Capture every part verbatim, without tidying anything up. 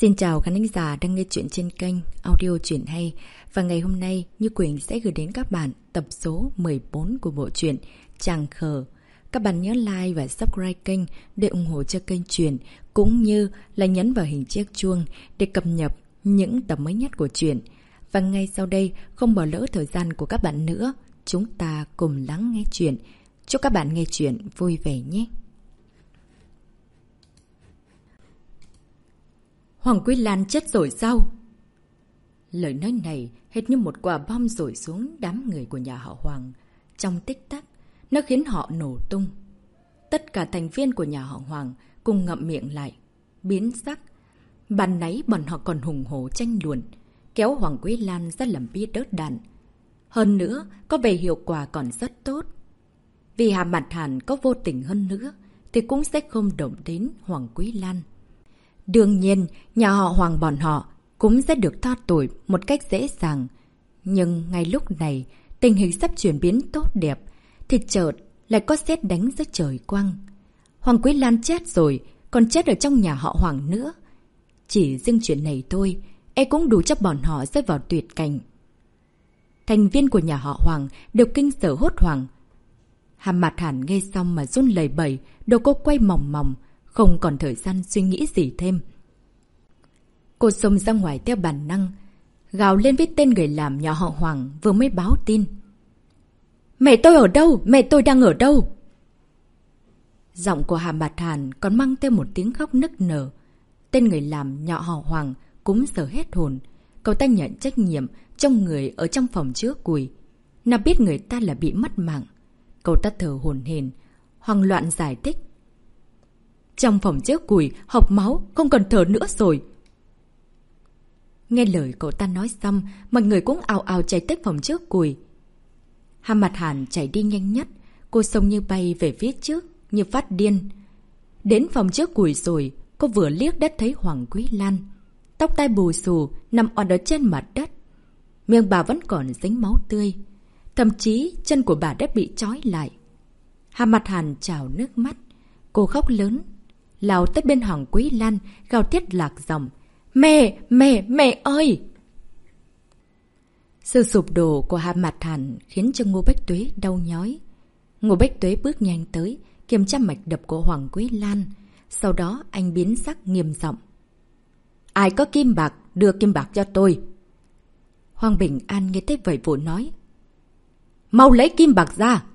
Xin chào khán thính giả đang nghe chuyện trên kênh Audio Chuyện Hay. Và ngày hôm nay, Như Quỳnh sẽ gửi đến các bạn tập số mười bốn của bộ truyện Chàng Khờ. Các bạn nhớ like và subscribe kênh để ủng hộ cho kênh truyện, cũng như là nhấn vào hình chiếc chuông để cập nhật những tập mới nhất của truyện. Và ngay sau đây, không bỏ lỡ thời gian của các bạn nữa, chúng ta cùng lắng nghe truyện. Chúc các bạn nghe truyện vui vẻ nhé! Hoàng Quý Lan chết rồi sao? Lời nói này hệt như một quả bom rội xuống đám người của nhà họ Hoàng. Trong tích tắc, nó khiến họ nổ tung. Tất cả thành viên của nhà họ Hoàng cùng ngậm miệng lại, biến sắc. Ban nãy bọn họ còn hùng hổ tranh luận, kéo Hoàng Quý Lan ra làm bia đỡ đạn. Hơn nữa, có vẻ hiệu quả còn rất tốt. Vì Hà Mạt Hàn có vô tình hơn nữa, thì cũng sẽ không động đến Hoàng Quý Lan. Đương nhiên, nhà họ Hoàng bọn họ cũng sẽ được tha tội một cách dễ dàng. Nhưng ngay lúc này, tình hình sắp chuyển biến tốt đẹp, thì chợt lại có sét đánh giữa trời quang. Hoàng Quý Lan chết rồi, còn chết ở trong nhà họ Hoàng nữa. Chỉ riêng chuyện này thôi, e cũng đủ cho bọn họ rơi vào tuyệt cảnh. Thành viên của nhà họ Hoàng đều kinh sợ hốt hoảng. Hà Mạt Hàn nghe xong mà run lẩy bẩy, đầu cô quay mòng mòng, không còn thời gian suy nghĩ gì thêm. Cô xông ra ngoài theo bản năng, gào lên với tên người làm nhà họ Hoàng vừa mới báo tin. Mẹ tôi ở đâu? Mẹ tôi đang ở đâu? Giọng của Hà Mạt Hàn còn mang theo một tiếng khóc nức nở. Tên người làm nhà họ Hoàng cũng sợ hết hồn. Cậu ta nhận trách nhiệm trong người ở trong phòng chứa củi. Nào biết người ta là bị mất mạng. Cậu ta thở hổn hển, hoang loạn giải thích. Trong phòng chứa củi, hộc máu, không còn thở nữa rồi. Nghe lời cậu ta nói xong, mọi người cũng ào ào chạy tới phòng chứa củi. Hà Mạt Hàn chạy đi nhanh nhất, cô xông như bay về phía trước, như phát điên. Đến phòng chứa củi rồi, cô vừa liếc đã thấy Hoàng Quý Lan. Tóc tai bù xù, nằm oằn ở trên mặt đất. Miệng bà vẫn còn dính máu tươi. Thậm chí chân của bà đã bị trói lại. Hà Mạt Hàn trào nước mắt. Cô khóc lớn, lao tới bên Hoàng Quý Lan, gào thét lạc giọng. Mẹ! Mẹ! Mẹ ơi! Sự sụp đổ của Hà Mạt Hàn khiến cho Ngô Bách Tuế đau nhói. Ngô Bách Tuế bước nhanh tới, kiểm tra mạch đập của Hoàng Quý Lan. Sau đó anh biến sắc nghiêm giọng. Ai có kim bạc, đưa kim bạc cho tôi. Hoàng Bình An nghe thấy vậy vội nói. Mau lấy kim bạc ra!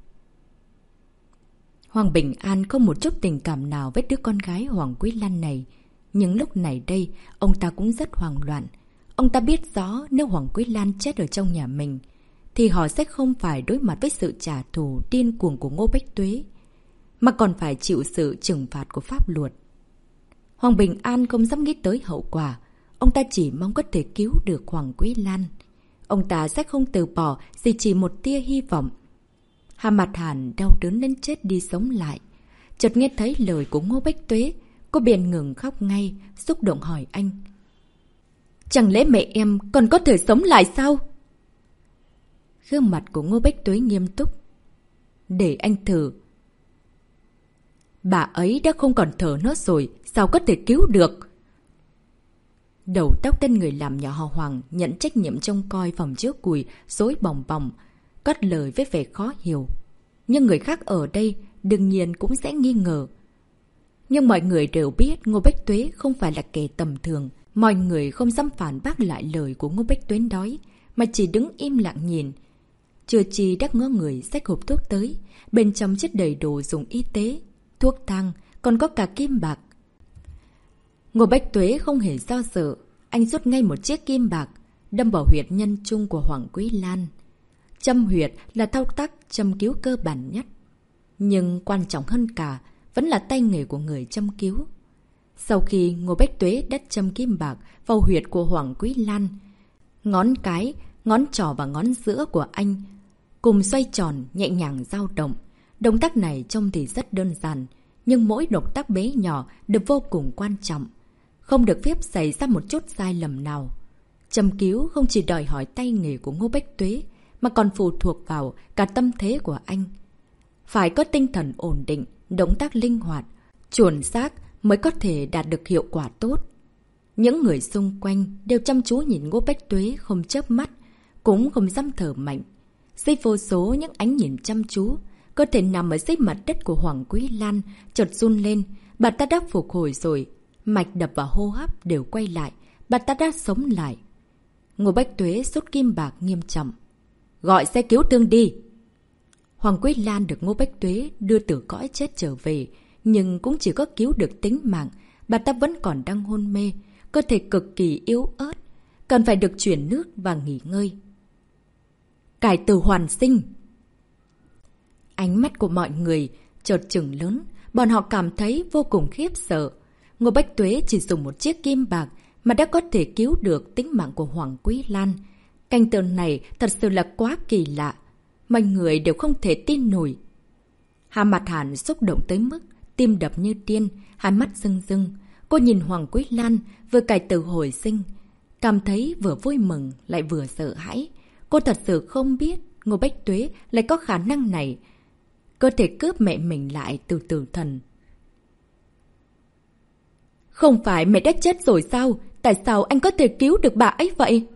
Hoàng Bình An không một chút tình cảm nào với đứa con gái Hoàng Quý Lan này. Nhưng lúc này đây, ông ta cũng rất hoang loạn. Ông ta biết rõ nếu Hoàng Quý Lan chết ở trong nhà mình, thì họ sẽ không phải đối mặt với sự trả thù điên cuồng của Ngô Bách Tuế, mà còn phải chịu sự trừng phạt của pháp luật. Hoàng Bình An không dám nghĩ tới hậu quả. Ông ta chỉ mong có thể cứu được Hoàng Quý Lan. Ông ta sẽ không từ bỏ gì chỉ một tia hy vọng. Hà Mạt Hàn đau đớn đến chết đi sống lại. Chợt nghe thấy lời của Ngô Bách Tuế, cô bèn ngừng khóc ngay, xúc động hỏi anh. Chẳng lẽ mẹ em còn có thể sống lại sao? Gương mặt của Ngô Bách Tuế nghiêm túc. Để anh thử. Bà ấy đã không còn thở nữa rồi, sao có thể cứu được? Đầu tóc tên người làm nhà họ Hoàng nhận trách nhiệm trông coi phòng chứa củi rối bòng bòng, cất lời với vẻ khó hiểu. Nhưng người khác ở đây đương nhiên cũng sẽ nghi ngờ. Nhưng mọi người đều biết Ngô Bách Tuế không phải là kẻ tầm thường. Mọi người không dám phản bác lại lời của Ngô Bách Tuế nói, mà chỉ đứng im lặng nhìn. Chưa chi đắc ngỡ người xách hộp thuốc tới, bên trong chất đầy đồ dùng y tế, thuốc thang, còn có cả kim bạc. Ngô Bách Tuế không hề do dự, anh rút ngay một chiếc kim bạc, đâm vào huyệt nhân trung của Hoàng Quý Lan. Châm huyệt là thao tác châm cứu cơ bản nhất. Nhưng quan trọng hơn cả vẫn là tay nghề của người châm cứu. Sau khi Ngô Bách Tuế đã châm kim bạc vào huyệt của Hoàng Quý Lan, ngón cái, ngón trỏ và ngón giữa của anh cùng xoay tròn nhẹ nhàng dao động. Động tác này trông thì rất đơn giản, nhưng mỗi động tác bé nhỏ đều vô cùng quan trọng. Không được phép xảy ra một chút sai lầm nào. Châm cứu không chỉ đòi hỏi tay nghề của Ngô Bách Tuế, mà còn phụ thuộc vào cả tâm thế của anh. Phải có tinh thần ổn định, động tác linh hoạt, chuẩn xác mới có thể đạt được hiệu quả tốt. Những người xung quanh đều chăm chú nhìn Ngô Bách Tuế không chớp mắt, cũng không dám thở mạnh. Dưới vô số những ánh nhìn chăm chú, cơ thể nằm ở dưới mặt đất của Hoàng Quý Lan chợt run lên. Bà ta đã phục hồi rồi, mạch đập và hô hấp đều quay lại, bà ta đã sống lại. Ngô Bách Tuế rút kim bạc nghiêm trọng. Gọi xe cứu thương đi. Hoàng Quý Lan được Ngô Bách Tuế đưa từ cõi chết trở về, nhưng cũng chỉ có cứu được tính mạng. Bà ta vẫn còn đang hôn mê, cơ thể cực kỳ yếu ớt, cần phải được chuyển nước và nghỉ ngơi. Cải tử hoàn sinh. Ánh mắt của mọi người chợt trừng lớn, bọn họ cảm thấy vô cùng khiếp sợ. Ngô Bách Tuế chỉ dùng một chiếc kim bạc mà đã có thể cứu được tính mạng của Hoàng Quý Lan. Cảnh tượng này thật sự là quá kỳ lạ. Mọi người đều không thể tin nổi. Hà Mạt Hàn xúc động tới mức tim đập như điên, hai mắt rưng rưng. Cô nhìn Hoàng Quý Lan vừa cải tử hồi sinh, cảm thấy vừa vui mừng lại vừa sợ hãi. Cô thật sự không biết Ngô Bách Tuế lại có khả năng này. Cơ thể cướp mẹ mình lại từ tử thần. Không phải mẹ đã chết rồi sao? Tại sao anh có thể cứu được bà ấy vậy?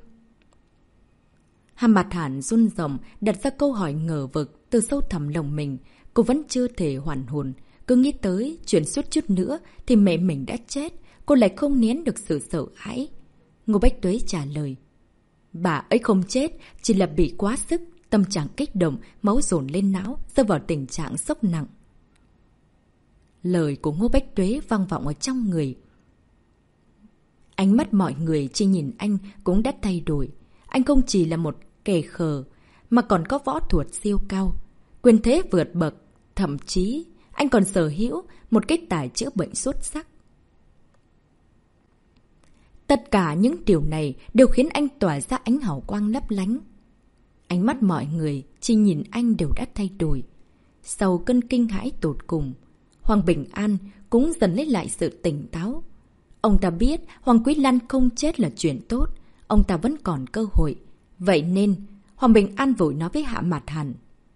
Hà Mạt Hàn run rẩy đặt ra câu hỏi ngờ vực từ sâu thẳm lòng mình. Cô vẫn chưa thể hoàn hồn. Cứ nghĩ tới chuyện suốt chút nữa thì mẹ mình đã chết. Cô lại không nén được sự sợ hãi. Ngô Bách Tuế trả lời. Bà ấy không chết, chỉ là bị quá sức, tâm trạng kích động, máu dồn lên não, rơi vào tình trạng sốc nặng. Lời của Ngô Bách Tuế vang vọng ở trong người. Ánh mắt mọi người chỉ nhìn anh cũng đã thay đổi. Anh không chỉ là một kẻ khờ, mà còn có võ thuật siêu cao, quyền thế vượt bậc, thậm chí anh còn sở hữu một cái tài chữa bệnh xuất sắc. Tất cả những điều này đều khiến anh tỏa ra ánh hào quang lấp lánh. Ánh mắt mọi người chỉ nhìn anh đều đã thay đổi. Sau cơn kinh hãi tột cùng, Hoàng Bình An cũng dần lấy lại sự tỉnh táo. Ông ta biết Hoàng Quý Lan không chết là chuyện tốt, ông ta vẫn còn cơ hội. Vậy nên, Hoàng Bình An vội nói với Hạ Mạt Hàn.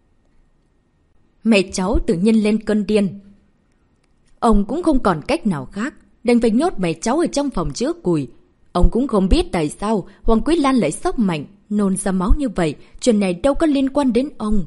Mẹ cháu tự nhiên lên cơn điên. Ông cũng không còn cách nào khác, đành phải nhốt mẹ cháu ở trong phòng chứa cùi. Ông cũng không biết tại sao Hoàng Quý Lan lại sốc mạnh, nôn ra máu như vậy, chuyện này đâu có liên quan đến ông.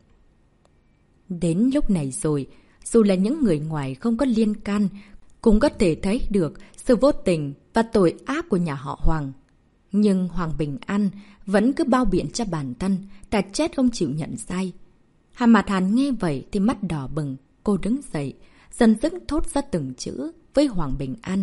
Đến lúc này rồi, dù là những người ngoài không có liên can, cũng có thể thấy được sự vô tình và tội ác của nhà họ Hoàng. Nhưng Hoàng Bình An vẫn cứ bao biện cho bản thân, ta chết không chịu nhận sai. Hà Mạt Hàn nghe vậy thì mắt đỏ bừng, cô đứng dậy, dần dứt thốt ra từng chữ với Hoàng Bình An.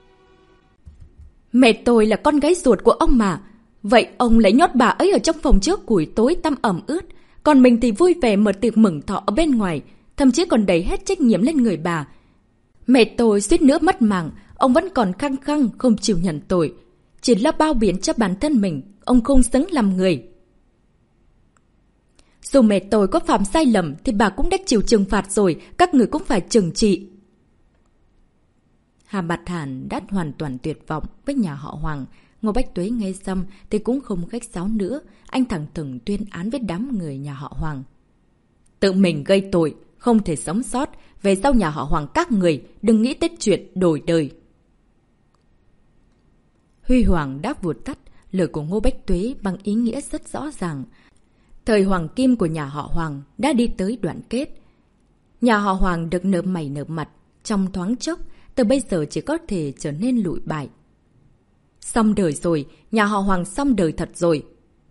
Mẹ tôi là con gái ruột của ông mà. Vậy ông lại nhốt bà ấy ở trong phòng trước củi tối tăm ẩm ướt. Còn mình thì vui vẻ mở tiệc mừng thọ ở bên ngoài. Thậm chí còn đẩy hết trách nhiệm lên người bà. Mẹ tôi suýt nữa mất mạng. Ông vẫn còn khăng khăng không chịu nhận tội. Chỉ là bao biện cho bản thân mình. Ông không xứng làm người. Dù mẹ tôi có phạm sai lầm thì bà cũng đã chịu trừng phạt rồi. Các người cũng phải trừng trị. Hà Mạt Hàn đã hoàn toàn tuyệt vọng với nhà họ Hoàng. Ngô Bách Tuế nghe xong thì cũng không khách sáo nữa. Anh thẳng thừng tuyên án với đám người nhà họ Hoàng. Tự mình gây tội, không thể sống sót. Về sau nhà họ Hoàng các người đừng nghĩ tới chuyện đổi đời. Huy Hoàng đã vụt tắt lời của Ngô Bách Tuế bằng ý nghĩa rất rõ ràng. Thời hoàng kim của nhà họ Hoàng đã đi tới đoạn kết. Nhà họ Hoàng được nở mày nở mặt trong thoáng chốc. Từ bây giờ chỉ có thể trở nên lụi bại. Xong đời rồi, nhà họ Hoàng xong đời thật rồi.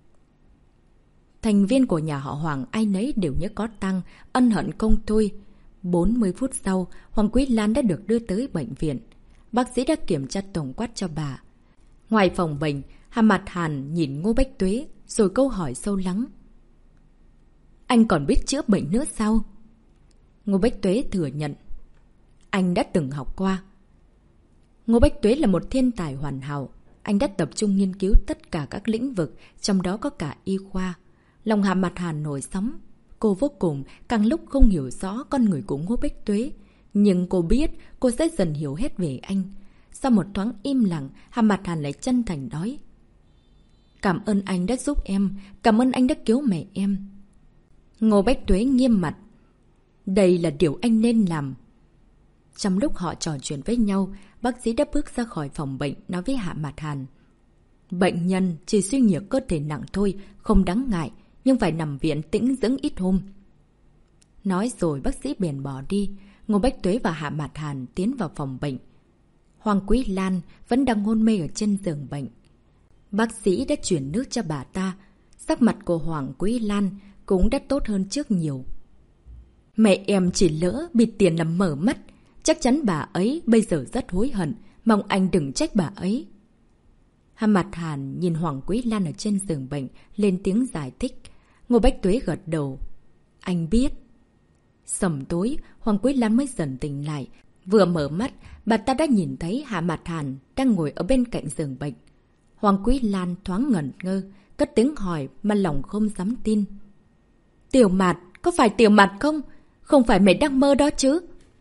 Thành viên của nhà họ Hoàng ai nấy đều nhớ có tăng, ân hận không thôi. bốn mươi phút sau, Hoàng Quý Lan đã được đưa tới bệnh viện. Bác sĩ đã kiểm tra tổng quát cho bà. Ngoài phòng bệnh, Hà Mạt Hàn nhìn Ngô Bách Tuế rồi câu hỏi sâu lắng. Anh còn biết chữa bệnh nữa sao? Ngô Bách Tuế thừa nhận. Anh đã từng học qua. Ngô Bách Tuế là một thiên tài hoàn hảo. Anh đã tập trung nghiên cứu tất cả các lĩnh vực, trong đó có cả y khoa. Lòng Hà Mạt Hàn nổi sóng. Cô vô cùng càng lúc không hiểu rõ con người của Ngô Bách Tuế. Nhưng cô biết cô sẽ dần hiểu hết về anh. Sau một thoáng im lặng, Hà Mạt Hàn lại chân thành nói. Cảm ơn anh đã giúp em. Cảm ơn anh đã cứu mẹ em. Ngô Bách Tuế nghiêm mặt. Đây là điều anh nên làm. Trong lúc họ trò chuyện với nhau, bác sĩ đã bước ra khỏi phòng bệnh nói với Hạ Mạt Hàn. Bệnh nhân chỉ suy nhược cơ thể nặng thôi, không đáng ngại, nhưng phải nằm viện tĩnh dưỡng ít hôm. Nói rồi bác sĩ bèn bỏ đi. Ngô Bách Tuế và Hạ Mạt Hàn tiến vào phòng bệnh. Hoàng Quý Lan vẫn đang hôn mê ở trên giường bệnh. Bác sĩ đã chuyển nước cho bà ta. Sắc mặt của Hoàng Quý Lan cũng đã tốt hơn trước nhiều. Mẹ em chỉ lỡ bị tiền làm mở mắt. Chắc chắn bà ấy bây giờ rất hối hận. Mong anh đừng trách bà ấy. Hạ Mạt Hàn nhìn Hoàng Quý Lan ở trên giường bệnh, lên tiếng giải thích. Ngô Bách Tuế gật đầu. Anh biết. Sầm tối, Hoàng Quý Lan mới dần tỉnh lại. Vừa mở mắt, bà ta đã nhìn thấy Hạ Mạt Hàn đang ngồi ở bên cạnh giường bệnh. Hoàng Quý Lan thoáng ngẩn ngơ, cất tiếng hỏi mà lòng không dám tin. Tiểu Mạt, có phải Tiểu Mạt không? Không phải mẹ đang mơ đó chứ?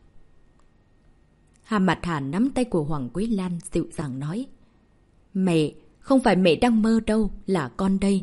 Hạ Mạt Hàn nắm tay của Hoàng Quý Lan dịu dàng nói. Mẹ, không phải mẹ đang mơ đâu, là con đây.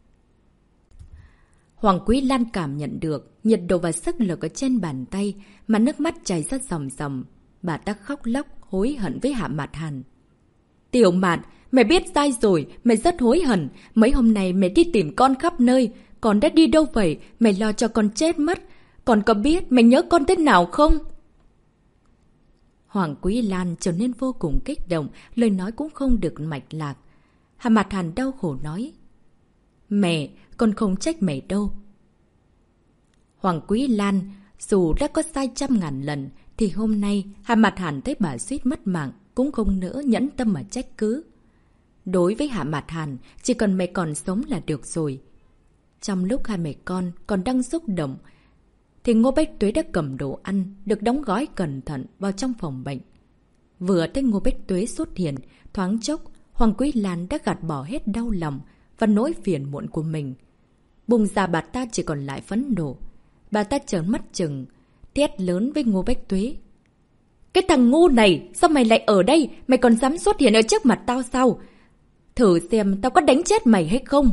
Hoàng Quý Lan cảm nhận được nhiệt độ và sức lực ở trên bàn tay, mà nước mắt chảy ra ròng ròng. Bà ta khóc lóc, hối hận với Hạ Mạt Hàn. Tiểu Mạt, mẹ biết sai rồi, mẹ rất hối hận. Mấy hôm nay mẹ đi tìm con khắp nơi. Con đã đi đâu vậy? Mẹ lo cho con chết mất. Con có biết mẹ nhớ con thế nào không? Hoàng Quý Lan trở nên vô cùng kích động, lời nói cũng không được mạch lạc. Hạ Mạt Hàn đau khổ nói. Mẹ, con không trách mẹ đâu. Hoàng Quý Lan, dù đã có sai trăm ngàn lần, thì hôm nay Hạ Mạt Hàn thấy bà suýt mất mạng, cũng không nỡ nhẫn tâm mà trách cứ. Đối với Hạ Mạt Hàn, chỉ cần mẹ còn sống là được rồi. Trong lúc hai mẹ con còn đang xúc động, thì Ngô Bách Tuế đã cầm đồ ăn, được đóng gói cẩn thận vào trong phòng bệnh. Vừa thấy Ngô Bách Tuế xuất hiện, thoáng chốc, Hoàng Quý Lan đã gạt bỏ hết đau lòng và nỗi phiền muộn của mình. Bùng ra bà ta chỉ còn lại phẫn nộ. Bà ta trợn mắt chừng, thét lớn với Ngô Bách Tuế. Cái thằng ngu này, sao mày lại ở đây? Mày còn dám xuất hiện ở trước mặt tao sao? Thử xem tao có đánh chết mày hay không?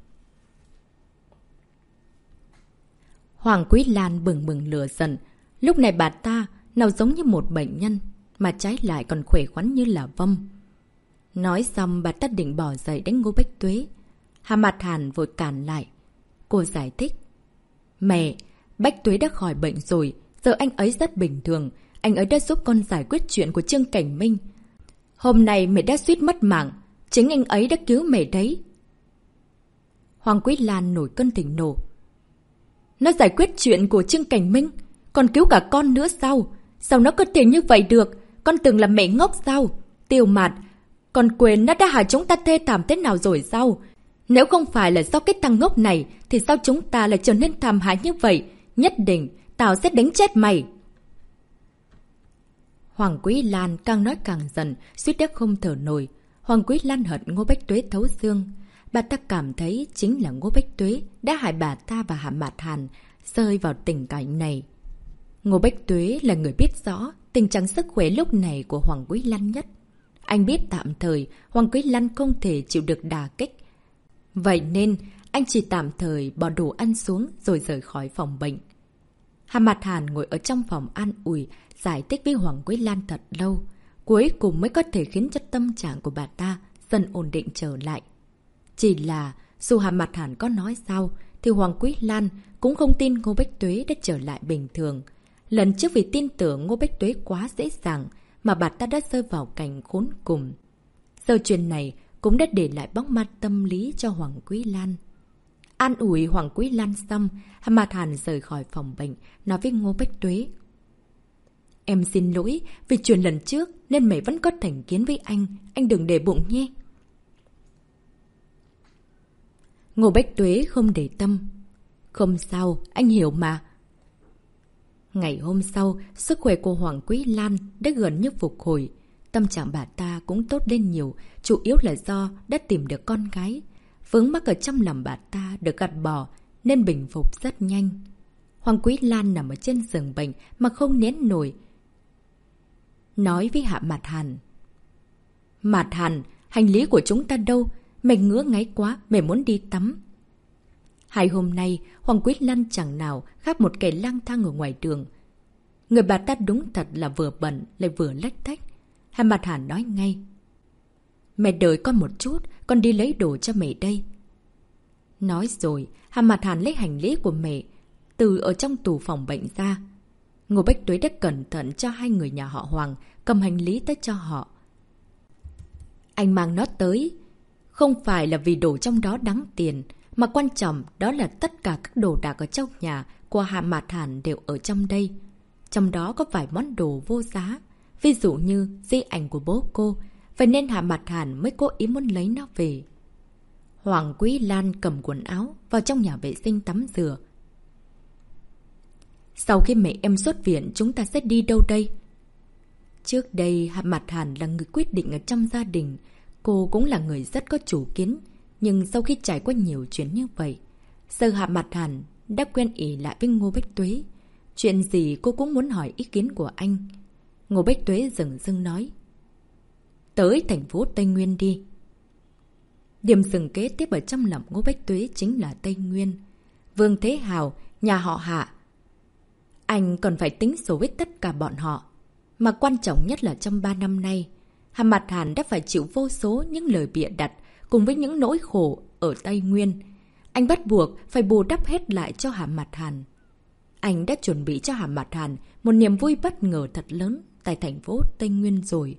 Hoàng Quý Lan bừng bừng lửa giận. Lúc này bà ta nào giống như một bệnh nhân, mà trái lại còn khỏe khoắn như là vong. Nói xong bà ta định bỏ dậy đánh Ngô Bách Tuế. Hạ Mạt Hàn vội cản lại. Cô giải thích. Mẹ, Bách Tuế đã khỏi bệnh rồi. Giờ anh ấy rất bình thường. Anh ấy đã giúp con giải quyết chuyện của Trương Cảnh Minh. Hôm nay mẹ đã suýt mất mạng. Chính anh ấy đã cứu mẹ đấy. Hoàng Quý Lan nổi cơn thịnh nộ. Nó giải quyết chuyện của Trương Cảnh Minh, còn cứu cả con nữa sao? Sao nó có thể như vậy được? Con tưởng là mẹ ngốc sao? Tiểu Mạt, con quên nó đã hại chúng ta thê thảm thế nào rồi sao? Nếu không phải là do cái thằng ngốc này, thì sao chúng ta lại trở nên thảm hại như vậy? Nhất định, tao sẽ đánh chết mày. Hoàng Quý Lan càng nói càng giận, suýt đã không thở nổi. Hoàng Quý Lan hận Ngô Bách Tuế thấu xương. Bà ta cảm thấy chính là Ngô Bách Tuế đã hại bà ta và Hạ Mạt Hàn rơi vào tình cảnh này. Ngô Bách Tuế là người biết rõ tình trạng sức khỏe lúc này của Hoàng Quý Lan nhất. Anh biết tạm thời Hoàng Quý Lan không thể chịu được đả kích. Vậy nên anh chỉ tạm thời bỏ đồ ăn xuống rồi rời khỏi phòng bệnh. Hạ Mạt Hàn ngồi ở trong phòng an ủi, giải thích với Hoàng Quý Lan thật lâu. Cuối cùng mới có thể khiến cho tâm trạng của bà ta dần ổn định trở lại. Chỉ là dù Hạ Mạt Hàn có nói sao thì Hoàng Quý Lan cũng không tin Ngô Bách Tuế đã trở lại bình thường. Lần trước vì tin tưởng Ngô Bách Tuế quá dễ dàng mà bà ta đã rơi vào cảnh khốn cùng. Giờ chuyện này cũng đã để lại bóng ma tâm lý cho Hoàng Quý Lan. An ủi Hoàng Quý Lan xong, Hạ Mạt Hàn rời khỏi phòng bệnh, nói với Ngô Bách Tuế. Em xin lỗi vì chuyện lần trước nên mẹ vẫn có thành kiến với anh, anh đừng để bụng nhé. Ngô Bách Tuế không để tâm. Không sao, anh hiểu mà. Ngày hôm sau, sức khỏe của Hoàng Quý Lan đã gần như phục hồi. Tâm trạng bà ta cũng tốt lên nhiều, chủ yếu là do đã tìm được con gái. Vướng mắc ở trong lòng bà ta được gạt bỏ nên bình phục rất nhanh. Hoàng Quý Lan nằm ở trên giường bệnh mà không nén nổi. Nói với Hạ Mạt Hàn. Mạt Hàn, hành lý của chúng ta đâu? Mày ngứa ngáy quá, mày muốn đi tắm. Hai hôm nay, Hoàng Quý Lan chẳng nào khác một kẻ lang thang ở ngoài đường. Người bà ta đúng thật là vừa bẩn lại vừa lách thách. Hà Mặt Hàn nói ngay. Mẹ đợi con một chút, con đi lấy đồ cho mẹ đây. Nói rồi, Hà Mặt Hàn lấy hành lý của mẹ từ ở trong tủ phòng bệnh ra. Ngô Bách Tuế đã cẩn thận cho hai người nhà họ Hoàng cầm hành lý tới cho họ. Anh mang nó tới, không phải là vì đồ trong đó đáng tiền, mà quan trọng đó là tất cả các đồ đạc ở trong nhà của Hà Mạt Hàn đều ở trong đây. Trong đó có vài món đồ vô giá, ví dụ như di ảnh của bố cô, vậy nên Hà Mạt Hàn mới cố ý muốn lấy nó về. Hoàng Quý Lan cầm quần áo vào trong nhà vệ sinh tắm rửa. Sau khi mẹ em xuất viện, chúng ta sẽ đi đâu đây? Trước đây, Hà Mạt Hàn là người quyết định ở trong gia đình. Cô cũng là người rất có chủ kiến. Nhưng sau khi trải qua nhiều chuyện như vậy, giờ Hà Mạt Hàn đã quen ỉ lại với Ngô Bách Tuế. Chuyện gì cô cũng muốn hỏi ý kiến của anh. Ngô Bách Tuế dừng dưng nói. Tới thành phố Tây Nguyên đi. Điểm dừng kế tiếp ở trong lòng Ngô Bách Tuế chính là Tây Nguyên. Vương Thế Hào, nhà họ Hạ. Anh còn phải tính số với tất cả bọn họ. Mà quan trọng nhất là trong ba năm nay, Hà Mạt Hàn đã phải chịu vô số những lời bịa đặt cùng với những nỗi khổ ở Tây Nguyên. Anh bắt buộc phải bù đắp hết lại cho Hà Mạt Hàn. Anh đã chuẩn bị cho Hà Mạt Hàn một niềm vui bất ngờ thật lớn tại thành phố Tây Nguyên rồi.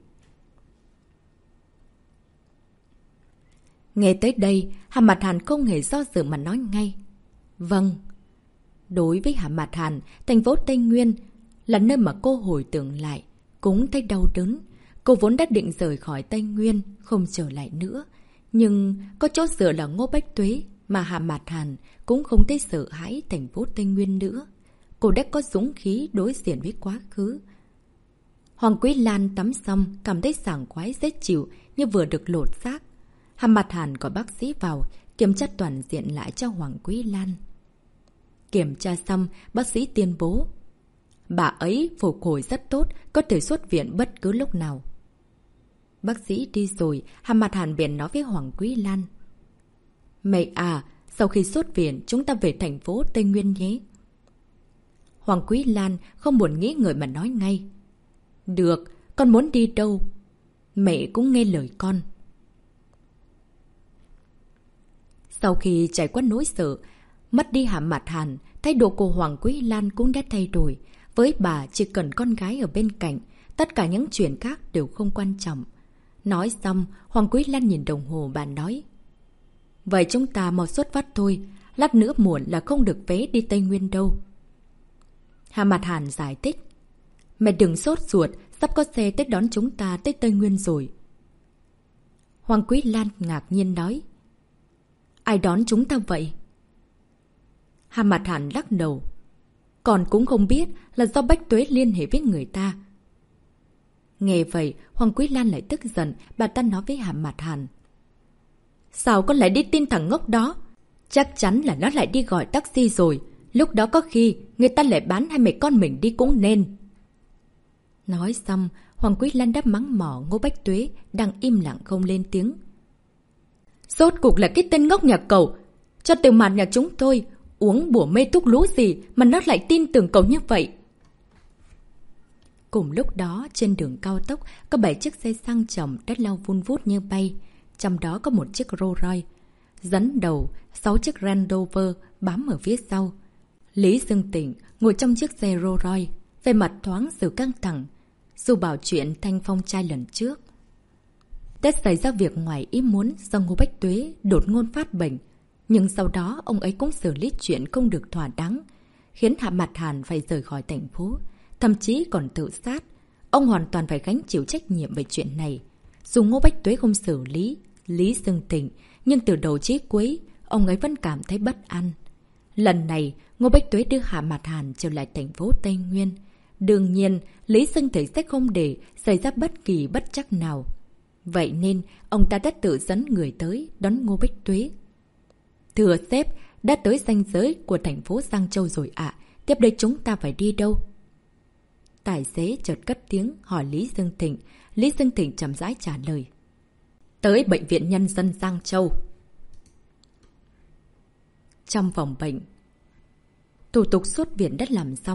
Nghe tới đây, Hà Mạt Hàn không hề do dự mà nói ngay. Vâng. Đối với Hà Mạt Hàn, thành phố Tây Nguyên là nơi mà cô hồi tưởng lại, cũng thấy đau đớn. Cô vốn đã định rời khỏi Tây Nguyên, không trở lại nữa. Nhưng có chỗ dựa là Ngô Bách Tuế mà Hà Mạt Hàn cũng không thấy sợ hãi thành phố Tây Nguyên nữa. Cô đã có dũng khí đối diện với quá khứ. Hoàng Quý Lan tắm xong, cảm thấy sảng khoái dễ chịu như vừa được lột xác. Hà Mạt Hàn có bác sĩ vào, kiểm tra toàn diện lại cho Hoàng Quý Lan. Kiểm tra xong, bác sĩ tuyên bố. Bà ấy phục hồi rất tốt, có thể xuất viện bất cứ lúc nào. Bác sĩ đi rồi, Hà Mạt Hàn bèn nói với Hoàng Quý Lan. Mẹ à, sau khi xuất viện, chúng ta về thành phố Tây Nguyên nhé. Hoàng Quý Lan không buồn nghĩ ngợi mà nói ngay. Được, con muốn đi đâu? Mẹ cũng nghe lời con. Sau khi trải qua nỗi sợ, mất đi Hà Mạt Hàn, thái độ của Hoàng Quý Lan cũng đã thay đổi. Với bà chỉ cần con gái ở bên cạnh, tất cả những chuyện khác đều không quan trọng. Nói xong, Hoàng Quý Lan nhìn đồng hồ bà nói. Vậy chúng ta mau xuất phát thôi, lát nữa muộn là không được vé đi Tây Nguyên đâu. Hà Mạt Hàn giải thích. Mẹ đừng sốt ruột, sắp có xe tới đón chúng ta tới Tây Nguyên rồi. Hoàng Quý Lan ngạc nhiên nói. Ai đón chúng ta vậy? Hà Mạt Hàn lắc đầu. Còn cũng không biết là do Bách Tuế liên hệ với người ta. Nghe vậy, Hoàng Quý Lan lại tức giận, bà ta nói với Hà Mạt Hàn. Sao con lại đi tin thằng ngốc đó? Chắc chắn là nó lại đi gọi taxi rồi. Lúc đó có khi người ta lại bán hai mẹ con mình đi cũng nên. Nói xong, Hoàng Quý Lan đáp mắng mỏ Ngô Bách Tuế đang im lặng không lên tiếng. Rốt cuộc là cái tên ngốc nhà cậu. Cho Tiểu Mạt nhà chúng tôi uống bùa mê thuốc lú gì mà nó lại tin tưởng cậu như vậy. Cùng lúc đó, trên đường cao tốc có bảy chiếc xe sang trọng đã lao vun vút như bay. Trong đó có một chiếc Rolls Royce dẫn đầu, sáu chiếc Range Rover bám ở phía sau. Lý Dương Tịnh ngồi trong chiếc xe Rolls Royce, về mặt thoáng sự căng thẳng. Dù bảo chuyện Thanh Phong trai lần trước, Tết xảy ra việc ngoài ý muốn do Ngô Bách Tuế đột ngột phát bệnh. Nhưng sau đó ông ấy cũng xử lý chuyện không được thỏa đáng, khiến Hà Mạt Hàn phải rời khỏi thành phố, thậm chí còn tự sát. Ông hoàn toàn phải gánh chịu trách nhiệm về chuyện này. Dù Ngô Bách Tuế không xử lý Lý Dương Tịnh, nhưng từ đầu chí cuối, ông ấy vẫn cảm thấy bất an. Lần này, Ngô Bách Tuế đưa Hà Mạt Hàn trở lại thành phố Tây Nguyên. Đương nhiên, Lý Dương Tịnh sẽ không để xảy ra bất kỳ bất trắc nào. Vậy nên, ông ta đã tự dẫn người tới đón Ngô Bách Tuế. Thưa sếp, đã tới ranh giới của thành phố Giang Châu rồi ạ. À. Tiếp đây chúng ta phải đi đâu? Tài xế chợt cất tiếng hỏi Lý Dương Tịnh. Lý Dương Tịnh chậm rãi trả lời. Tới Bệnh viện Nhân dân Giang Châu. Trong phòng bệnh, thủ tục xuất viện đã làm xong.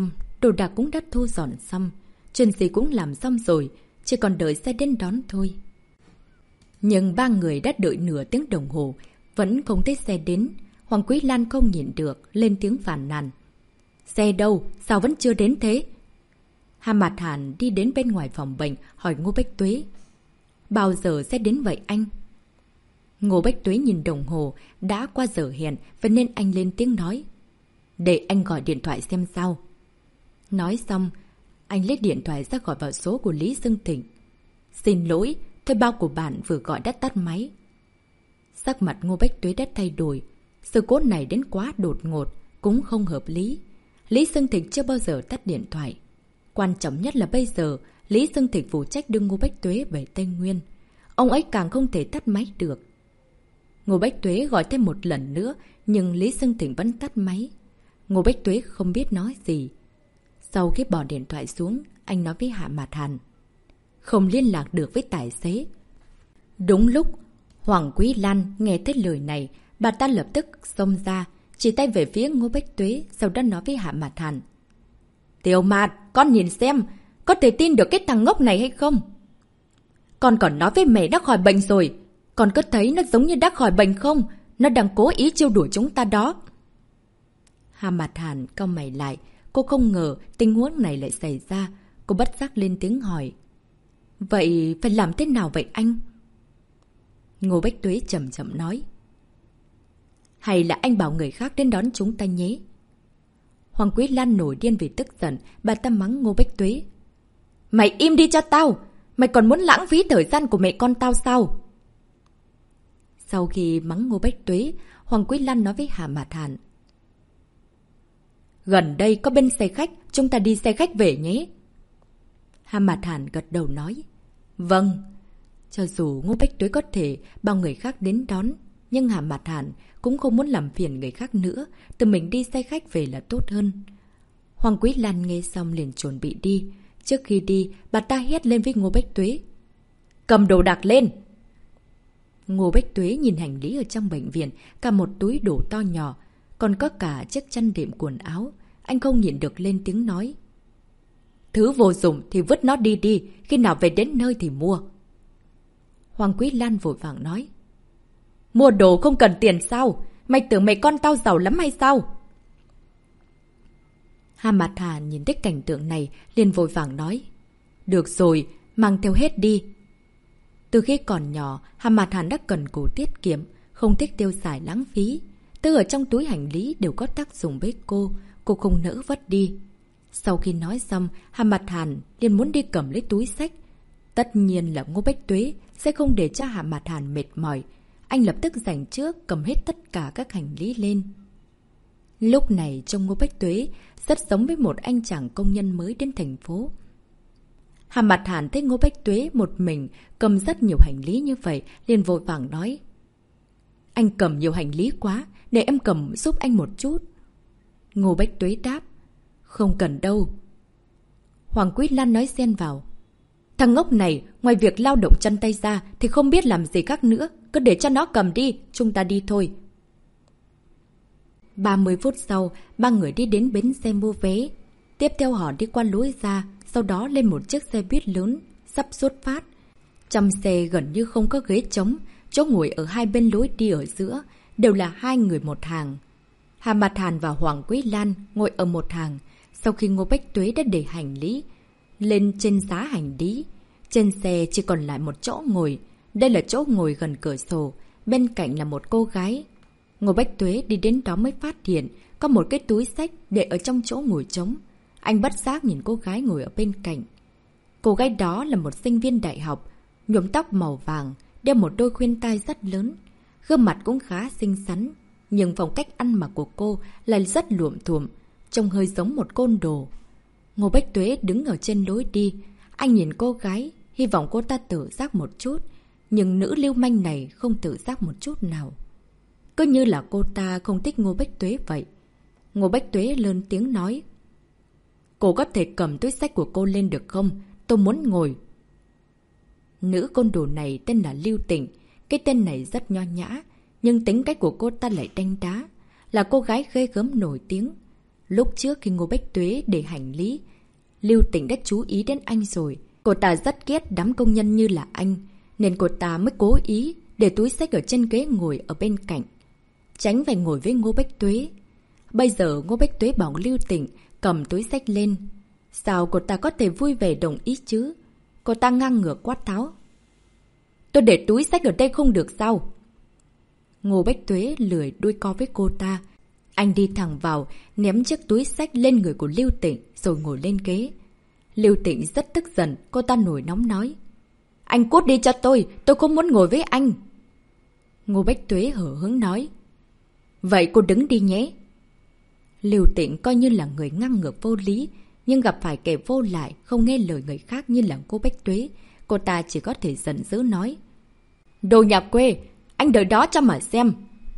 đồ đạc cũng đã thu dọn xong. Chuyện gì cũng làm xong rồi, chỉ còn đợi xe đến đón thôi. Nhưng ba người đã đợi nửa tiếng đồng hồ, vẫn không thấy xe đến. Hoàng Quý Lan không nhịn được, lên tiếng phàn nàn. Xe đâu? Sao vẫn chưa đến thế? Hà Mạt Hàn đi đến bên ngoài phòng bệnh, hỏi Ngô Bách Tuế. Bao giờ sẽ đến vậy anh? Ngô Bách Tuế nhìn đồng hồ, đã qua giờ hẹn, vậy nên anh lên tiếng nói. Để anh gọi điện thoại xem sao. Nói xong, anh lấy điện thoại ra gọi vào số của Lý Dương Thịnh. Xin lỗi, thuê bao của bạn vừa gọi đã tắt máy. Sắc mặt Ngô Bách Tuế đã thay đổi. Sự cố này đến quá đột ngột, cũng không hợp lý. Lý Dương Thịnh chưa bao giờ tắt điện thoại. Quan trọng nhất là bây giờ, Lý Dương Thịnh phụ trách đưa Ngô Bách Tuế về Tây Nguyên. Ông ấy càng không thể tắt máy được. Ngô Bách Tuế gọi thêm một lần nữa, nhưng Lý Dương Thịnh vẫn tắt máy. Ngô Bách Tuế không biết nói gì. Sau khi bỏ điện thoại xuống, anh nói với Hạ Mạt Hàn. Không liên lạc được với tài xế. Đúng lúc, Hoàng Quý Lan nghe thấy lời này, bà ta lập tức xông ra, chỉ tay về phía Ngô Bách Tuế, sau đó nói với Hạ Mạt Hàn. Tiểu Mạt, con nhìn xem, có thể tin được cái thằng ngốc này hay không? Con còn nói với mẹ đã khỏi bệnh rồi. Con có thấy nó giống như đã khỏi bệnh không? Nó đang cố ý trêu đuổi chúng ta đó. Hạ Mạt Hàn cau mày lại. Cô không ngờ tình huống này lại xảy ra. Cô bất giác lên tiếng hỏi. Vậy phải làm thế nào vậy anh? Ngô Bách Tuế chậm chậm nói. Hay là anh bảo người khác đến đón chúng ta nhé? Hoàng Quý Lan nổi điên vì tức giận. Bà ta mắng Ngô Bách Tuế. Mày im đi cho tao! Mày còn muốn lãng phí thời gian của mẹ con tao sao? Sau khi mắng Ngô Bách Tuế, Hoàng Quý Lan nói với Hạ Mạt Hàn. Gần đây có bên xe khách, chúng ta đi xe khách về nhé. Hạ Mạt Hàn gật đầu nói. Vâng. Cho dù Ngô Bách Tuế có thể bao người khác đến đón, nhưng Hạ Mạt Hàn cũng không muốn làm phiền người khác nữa, tự mình đi xe khách về là tốt hơn. Hoàng Quý Lan nghe xong liền chuẩn bị đi. Trước khi đi, bà ta hét lên với Ngô Bách Tuế. Cầm đồ đạc lên! Ngô Bách Tuế nhìn hành lý ở trong bệnh viện, cả một túi đồ to nhỏ, còn có cả chiếc chăn đệm quần áo. Anh không nhịn được lên tiếng nói. Thứ vô dụng thì vứt nó đi đi, khi nào về đến nơi thì mua. Hoàng Quý Lan vội vàng nói. Mua đồ không cần tiền sao? Mày tưởng mẹ con tao giàu lắm hay sao? Hà Mạt Hàn nhìn thấy cảnh tượng này, liền vội vàng nói. Được rồi, mang theo hết đi. Từ khi còn nhỏ, Hà Mạt Hàn đã cần cù tiết kiệm, không thích tiêu xài lãng phí. Thứ ở trong túi hành lý đều có tác dụng với cô, cô không nỡ vứt đi. Sau khi nói xong, Hà Mạt Hàn liền muốn đi cầm lấy túi xách. Tất nhiên là Ngô Bách Tuế sẽ không để cho Hà Mạt Hàn mệt mỏi. Anh lập tức giành trước cầm hết tất cả các hành lý lên. Lúc này trông Ngô Bách Tuế rất giống với một anh chàng công nhân mới đến thành phố. Hà Mạt Hàn thấy Ngô Bách Tuế một mình cầm rất nhiều hành lý như vậy, liền vội vàng nói. Anh cầm nhiều hành lý quá, để em cầm giúp anh một chút. Ngô Bách Tuế đáp. Không cần đâu. Hoàng Quý Lan nói xen vào. Thằng ngốc này, ngoài việc lao động chân tay ra thì không biết làm gì khác nữa. Cứ để cho nó cầm đi, chúng ta đi thôi. ba mươi phút sau, ba người đi đến bến xe mua vé. Tiếp theo họ đi qua lối ra, sau đó lên một chiếc xe buýt lớn, sắp xuất phát. Trong xe gần như không có ghế trống, chỗ ngồi ở hai bên lối đi ở giữa, đều là hai người một hàng. Hà Mạt Hàn và Hoàng Quý Lan ngồi ở một hàng, sau khi Ngô Bách Tuế đã để hành lý lên trên giá hành lý. Trên xe chỉ còn lại một chỗ ngồi, đây là chỗ ngồi gần cửa sổ, bên cạnh là một cô gái. Ngô Bách Tuế đi đến đó mới phát hiện có một cái túi xách để ở trong chỗ ngồi trống. Anh bất giác nhìn cô gái ngồi ở bên cạnh. Cô gái đó là một sinh viên đại học, nhuộm tóc màu vàng, đeo một đôi khuyên tai rất lớn. Gương mặt cũng khá xinh xắn, nhưng phong cách ăn mặc của cô lại rất luộm thuộm, trông hơi giống một côn đồ. Ngô Bách Tuế đứng ở trên lối đi, anh nhìn cô gái, hy vọng cô ta tự giác một chút, nhưng nữ lưu manh này không tự giác một chút nào. Cứ như là cô ta không thích Ngô Bách Tuế vậy. Ngô Bách Tuế lớn tiếng nói. Cô có thể cầm túi xách của cô lên được không? Tôi muốn ngồi. Nữ côn đồ này tên là Lưu Tịnh. Cái tên này rất nho nhã, nhưng tính cách của cô ta lại đanh đá. Là cô gái ghê gớm nổi tiếng. Lúc trước khi Ngô Bách Tuế để hành lý, Lưu Tịnh đã chú ý đến anh rồi. Cô ta rất ghét đám công nhân như là anh, nên cô ta mới cố ý để túi xách ở trên ghế ngồi ở bên cạnh, tránh phải ngồi với Ngô Bách Tuế. Bây giờ Ngô Bách Tuế bảo Lưu Tịnh cầm túi xách lên. Sao cô ta có thể vui vẻ đồng ý chứ? Cô ta ngang ngược quát tháo. Tôi để túi xách ở đây không được sao? Ngô Bách Tuế lười đuôi co với cô ta. Anh đi thẳng vào, ném chiếc túi xách lên người của Lưu Tịnh rồi ngồi lên ghế. Lưu Tịnh rất tức giận, cô ta nổi nóng nói. Anh cút đi cho tôi, tôi không muốn ngồi với anh. Ngô Bách Tuế hở hứng nói. Vậy cô đứng đi nhé. Lưu Tịnh coi như là người ngang ngược vô lý, nhưng gặp phải kẻ vô lại, không nghe lời người khác như là cô Bách Tuế, cô ta chỉ có thể giận dữ nói. Đồ nhà quê, anh đợi đó cho mà xem.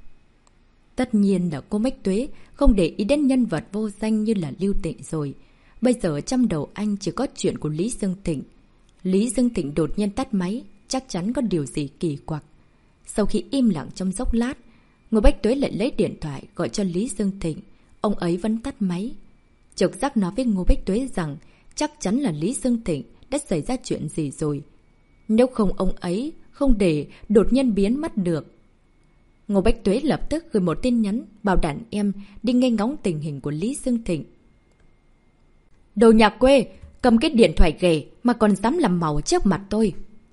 Tất nhiên là cô Bách Tuế không để ý đến nhân vật vô danh như là Lưu Tịnh rồi. Bây giờ trong đầu anh chỉ có chuyện của Lý Dương Tịnh. Lý Dương Tịnh đột nhiên tắt máy, chắc chắn có điều gì kỳ quặc. Sau khi im lặng trong dốc lát, Ngô Bách Tuế lại lấy điện thoại gọi cho Lý Dương Tịnh. Ông ấy vẫn tắt máy. Trực giác nói với Ngô Bách Tuế rằng chắc chắn là Lý Dương Tịnh đã xảy ra chuyện gì rồi. Nếu không ông ấy không để đột nhiên biến mất được. Ngô Bách Tuế lập tức gửi một tin nhắn bảo đàn em đi nghe ngóng tình hình của Lý Dương Tịnh. Đồ nhà quê, cầm cái điện thoại ghê mà còn dám làm màu trước mặt tôi.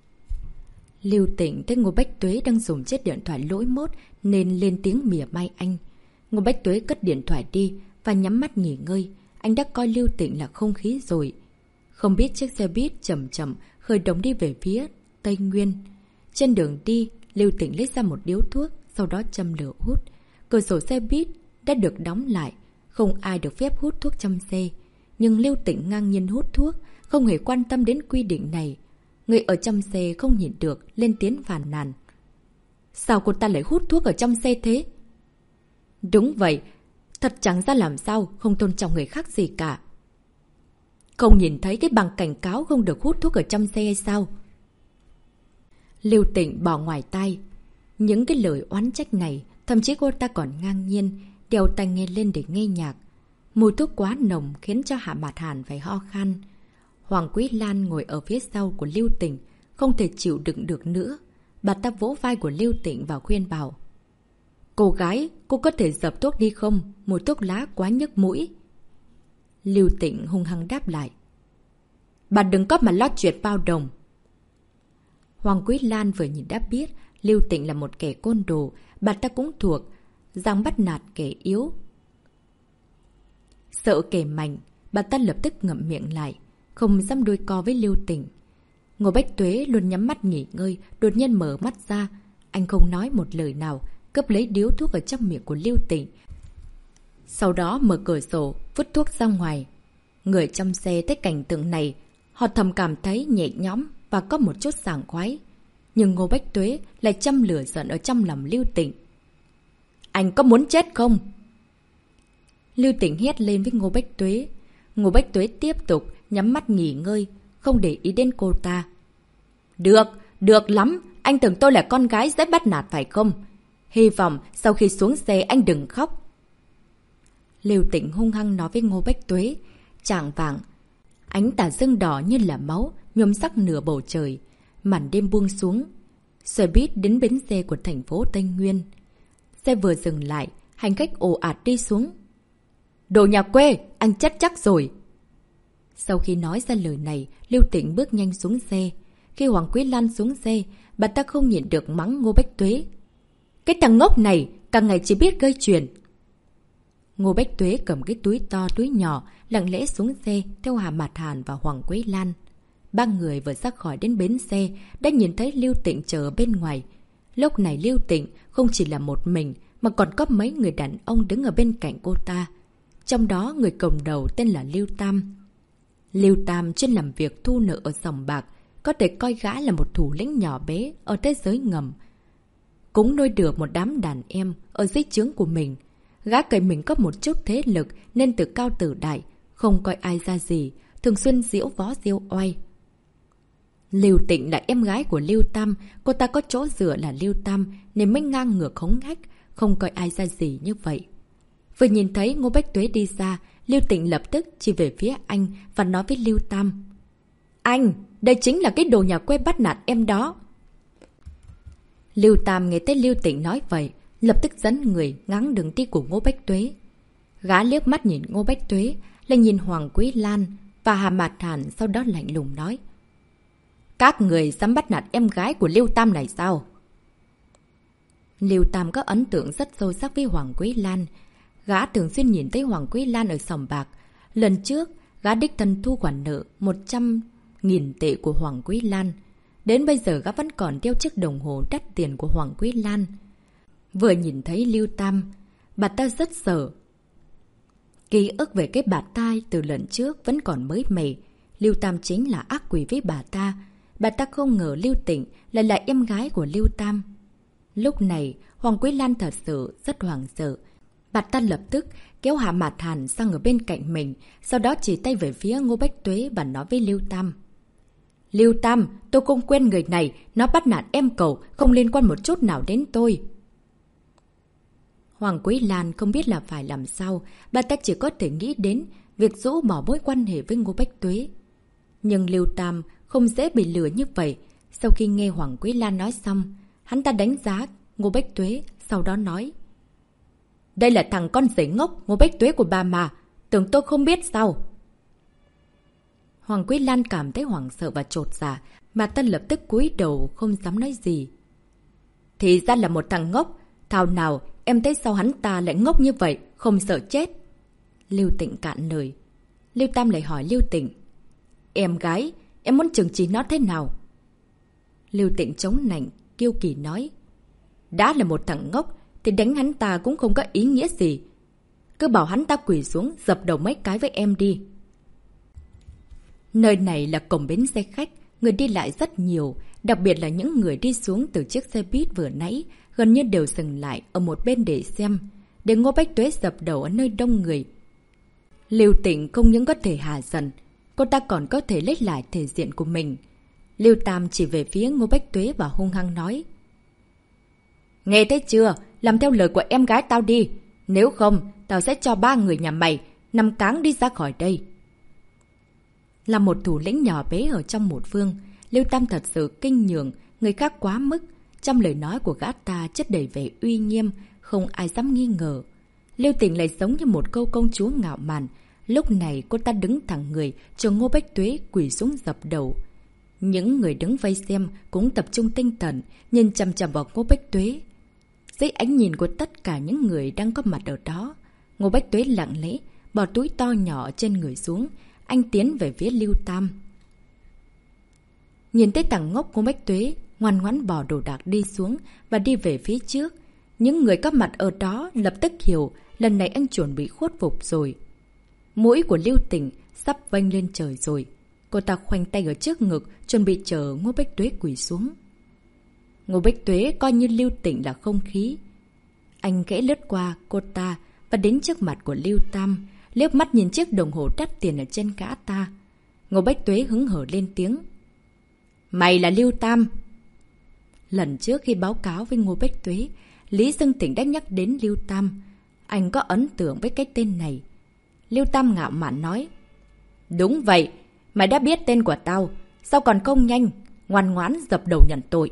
Lưu Tịnh thấy Ngô Bách Tuế đang dùng chiếc điện thoại lỗi mốt nên lên tiếng mỉa mai anh. Ngô Bách Tuế cất điện thoại đi và nhắm mắt nghỉ ngơi. Anh đã coi Lưu Tịnh là không khí rồi. Không biết chiếc xe buýt chậm chậm khởi động đi về phía Tây Nguyên. Trên đường đi, Lưu Tịnh lấy ra một điếu thuốc, sau đó châm lửa hút. Cửa sổ xe buýt đã được đóng lại, không ai được phép hút thuốc trong xe. Nhưng Lưu Tịnh ngang nhiên hút thuốc, không hề quan tâm đến quy định này. Người ở trong xe không nhìn được, lên tiếng phàn nàn. Sao cô ta lại hút thuốc ở trong xe thế? Đúng vậy, thật chẳng ra làm sao, không tôn trọng người khác gì cả. Không nhìn thấy cái bằng cảnh cáo không được hút thuốc ở trong xe hay sao? Lưu Tịnh bỏ ngoài tai. Những cái lời oán trách này, thậm chí cô ta còn ngang nhiên, đeo tai nghe lên để nghe nhạc. Mùi thuốc quá nồng khiến cho Hạ Mạt Hàn phải ho khan. Hoàng Quý Lan ngồi ở phía sau của Lưu Tịnh, không thể chịu đựng được nữa. Bà ta vỗ vai của Lưu Tịnh và khuyên bảo. Cô gái, cô có thể dập thuốc đi không? Mùi thuốc lá quá nhức mũi. Lưu Tịnh hung hăng đáp lại. Bà đừng có mà lo chuyện bao đồng. Hoàng Quý Lan vừa nhìn đã biết Lưu Tịnh là một kẻ côn đồ, bà ta cũng thuộc rằng bắt nạt kẻ yếu. Sợ kẻ mạnh, bà ta lập tức ngậm miệng lại, không dám đuôi co với Lưu Tịnh. Ngô Bách Tuế luôn nhắm mắt nghỉ ngơi, đột nhiên mở mắt ra. Anh không nói một lời nào, cướp lấy điếu thuốc ở trong miệng của Lưu Tịnh. Sau đó mở cửa sổ, vứt thuốc ra ngoài. Người trong xe thấy cảnh tượng này, họ thầm cảm thấy nhẹ nhõm và có một chút sảng khoái. Nhưng Ngô Bách Tuế lại châm lửa giận ở trong lòng Lưu Tịnh. Anh có muốn chết không? Lưu Tịnh hét lên với Ngô Bách Tuế. Ngô Bách Tuế tiếp tục nhắm mắt nghỉ ngơi, không để ý đến cô ta. Được, được lắm, anh tưởng tôi là con gái dễ bắt nạt phải không? Hy vọng sau khi xuống xe anh đừng khóc. Lưu Tịnh hung hăng nói với Ngô Bách Tuế. Chạng vạng, ánh tà dương đỏ như là máu, nhuộm sắc nửa bầu trời. Màn đêm buông xuống. Xe buýt đến bến xe của thành phố Tây Nguyên. Xe vừa dừng lại, hành khách ồ ạt đi xuống. Đồ nhà quê, anh chết chắc rồi. Sau khi nói ra lời này, Lưu Tịnh bước nhanh xuống xe. Khi Hoàng Quý Lan xuống xe, bà ta không nhịn được mắng Ngô Bách Tuế. Cái thằng ngốc này, cả ngày chỉ biết gây chuyện. Ngô Bách Tuế cầm cái túi to túi nhỏ, lặng lẽ xuống xe theo Hạ Mạt Hàn và Hoàng Quý Lan. Ba người vừa ra khỏi đến bến xe, đã nhìn thấy Lưu Tịnh chờ bên ngoài. Lúc này Lưu Tịnh không chỉ là một mình, mà còn có mấy người đàn ông đứng ở bên cạnh cô ta. Trong đó người cầm đầu tên là Lưu Tam. Lưu Tam chuyên làm việc thu nợ ở sòng bạc, có thể coi gã là một thủ lĩnh nhỏ bé ở thế giới ngầm. Cũng nuôi được một đám đàn em ở dưới trướng của mình. Gã cậy mình có một chút thế lực nên từ cao tử đại, không coi ai ra gì, thường xuyên diễu võ diêu oai. Lưu Tịnh là em gái của Lưu Tam, cô ta có chỗ dựa là Lưu Tam nên mới ngang ngược hống hách, không coi ai ra gì như vậy. Vừa nhìn thấy Ngô Bách Tuế đi ra, Lưu Tịnh lập tức chỉ về phía anh và nói với Lưu Tam. Anh, đây chính là cái đồ nhà quê bắt nạt em đó. Lưu Tam nghe thấy Lưu Tịnh nói vậy, lập tức dẫn người ngáng đường đi của Ngô Bách Tuế. Gã liếc mắt nhìn Ngô Bách Tuế, lại nhìn Hoàng Quý Lan và Hà Mạt Hàn, sau đó lạnh lùng nói. Các người dám bắt nạt em gái của Lưu Tam này sao? Lưu Tam có ấn tượng rất sâu sắc với Hoàng Quý Lan. Gã thường xuyên nhìn thấy Hoàng Quý Lan ở sòng bạc. Lần trước, gã đích thân thu khoản nợ một trăm nghìn tệ của Hoàng Quý Lan. Đến bây giờ gã vẫn còn đeo chiếc đồng hồ đắt tiền của Hoàng Quý Lan. Vừa nhìn thấy Lưu Tam, bà ta rất sợ. Ký ức về cái bà tai từ lần trước vẫn còn mới mẻ. Lưu Tam chính là ác quỷ với bà ta. Bà ta không ngờ Lưu Tịnh lại là em gái của Lưu Tam. Lúc này, Hoàng Quý Lan thật sự rất hoảng sợ. Bà ta lập tức kéo Hạ Mạt Hàn sang ở bên cạnh mình, sau đó chỉ tay về phía Ngô Bách Tuế và nói với Lưu Tam. Lưu Tam, tôi không quen người này, nó bắt nạt em cậu, không liên quan một chút nào đến tôi. Hoàng Quý Lan không biết là phải làm sao, bà ta chỉ có thể nghĩ đến việc rũ bỏ mối quan hệ với Ngô Bách Tuế. Nhưng Lưu Tam không dễ bị lừa như vậy. Sau khi nghe Hoàng Quý Lan nói xong, hắn ta đánh giá Ngô Bách Tuế, sau đó nói. Đây là thằng con rể ngốc Ngô Bách Tuế của bà mà, tưởng tôi không biết sao? Hoàng Quý Lan cảm thấy hoảng sợ và chột dạ, bà ta lập tức cúi đầu không dám nói gì. Thì ra là một thằng ngốc, thảo nào em thấy sao hắn ta lại ngốc như vậy, không sợ chết? Lưu Tịnh cạn lời. Lưu Tam lại hỏi Lưu Tịnh. Em gái, em muốn trừng trị nó thế nào? Lưu Tịnh chống nạnh, kiêu kỳ nói. Đã là một thằng ngốc, thì đánh hắn ta cũng không có ý nghĩa gì. Cứ bảo hắn ta quỳ xuống, dập đầu mấy cái với em đi. Nơi này là cổng bến xe khách, người đi lại rất nhiều, đặc biệt là những người đi xuống từ chiếc xe buýt vừa nãy, gần như đều dừng lại ở một bên để xem, để Ngô Bách Tuế dập đầu ở nơi đông người. Lưu Tịnh không những có thể hạ giận, cô ta còn có thể lấy lại thể diện của mình. Lưu Tam chỉ về phía Ngô Bách Tuế và hung hăng nói. Nghe thấy chưa? Làm theo lời của em gái tao đi. Nếu không, tao sẽ cho ba người nhà mày nằm cáng đi ra khỏi đây. Là một thủ lĩnh nhỏ bé ở trong một phương, Lưu Tam thật sự kinh nhường người khác quá mức. Trong lời nói của gã ta chất đầy vẻ uy nghiêm, không ai dám nghi ngờ. Lưu Tịnh lại giống như một câu công chúa ngạo mạn. Lúc này cô ta đứng thẳng người, chờ Ngô Bách Tuế quỳ xuống dập đầu. Những người đứng vây xem cũng tập trung tinh thần, nhìn chằm chằm vào Ngô Bách Tuế. Dưới ánh nhìn của tất cả những người đang có mặt ở đó, Ngô Bách Tuế lặng lẽ bỏ túi to nhỏ trên người xuống, anh tiến về phía Lưu Tam. Nhìn thấy thằng ngốc Ngô Bách Tuế ngoan ngoãn bỏ đồ đạc đi xuống và đi về phía trước, những người có mặt ở đó lập tức hiểu lần này anh chuẩn bị khuất phục rồi. Mũi của Lưu Tịnh sắp vênh lên trời rồi. Cô ta khoanh tay ở trước ngực, chuẩn bị chờ Ngô Bách Tuế quỳ xuống. Ngô Bách Tuế coi như Lưu Tịnh là không khí. Anh khẽ lướt qua cô ta và đến trước mặt của Lưu Tam, liếc mắt nhìn chiếc đồng hồ đắt tiền ở trên gã ta. Ngô Bách Tuế hứng hở lên tiếng. Mày là Lưu Tam. Lần trước khi báo cáo với Ngô Bách Tuế, Lý Dương Tịnh đã nhắc đến Lưu Tam. Anh có ấn tượng với cái tên này. Lưu Tam ngạo mạn nói. Đúng vậy, mày đã biết tên của tao, sao còn không nhanh, ngoan ngoãn dập đầu nhận tội.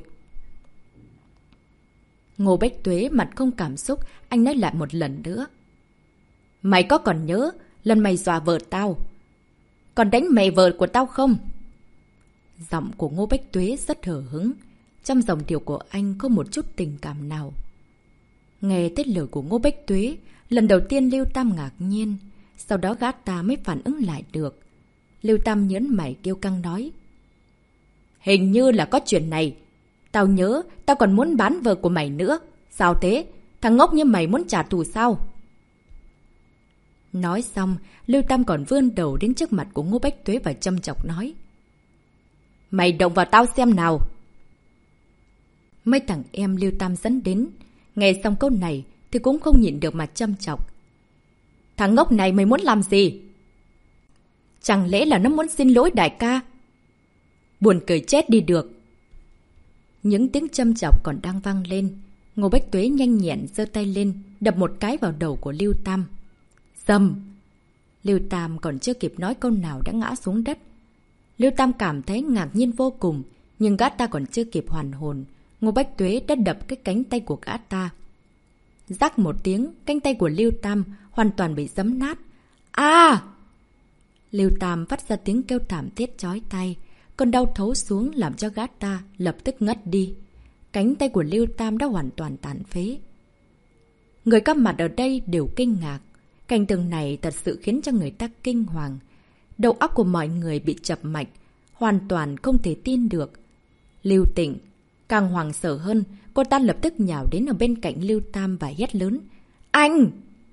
Ngô Bách Tuế mặt không cảm xúc, anh nói lại một lần nữa. Mày có còn nhớ lần mày dọa vợ tao, còn đánh mẹ vợ của tao không? Giọng của Ngô Bách Tuế rất hờ hững, trong giọng điệu của anh có một chút tình cảm nào. Nghe tới lời của Ngô Bách Tuế, lần đầu tiên Lưu Tam ngạc nhiên, sau đó gã ta mới phản ứng lại được. Lưu Tam nhớn mày kêu căng nói. Hình như là có chuyện này. Tao nhớ, tao còn muốn bán vợ của mày nữa. Sao thế? Thằng ngốc như mày muốn trả thù sao? Nói xong, Lưu Tam còn vươn đầu đến trước mặt của Ngô Bách Tuế và châm chọc nói. Mày động vào tao xem nào. Mấy thằng em Lưu Tam dẫn đến, nghe xong câu này thì cũng không nhịn được mà châm chọc. Thằng ngốc này mày muốn làm gì? Chẳng lẽ là nó muốn xin lỗi đại ca? Buồn cười chết đi được. Những tiếng châm chọc còn đang vang lên. Ngô Bách Tuế nhanh nhẹn giơ tay lên, đập một cái vào đầu của Lưu Tam. Dầm! Lưu Tam còn chưa kịp nói câu nào đã ngã xuống đất. Lưu Tam cảm thấy ngạc nhiên vô cùng, nhưng gã ta còn chưa kịp hoàn hồn. Ngô Bách Tuế đã đập cái cánh tay của gã ta. Rắc một tiếng, cánh tay của Lưu Tam hoàn toàn bị giẫm nát. À! Lưu Tam phát ra tiếng kêu thảm thiết chói tai. Cơn đau thấu xuống làm cho gã ta lập tức ngất đi. Cánh tay của Lưu Tam đã hoàn toàn tàn phế. Người có mặt ở đây đều kinh ngạc. Cảnh tượng này thật sự khiến cho người ta kinh hoàng. Đầu óc của mọi người bị chập mạch, hoàn toàn không thể tin được. Lưu Tịnh càng hoảng sợ hơn, cô ta lập tức nhào đến ở bên cạnh Lưu Tam và hét lớn. Anh!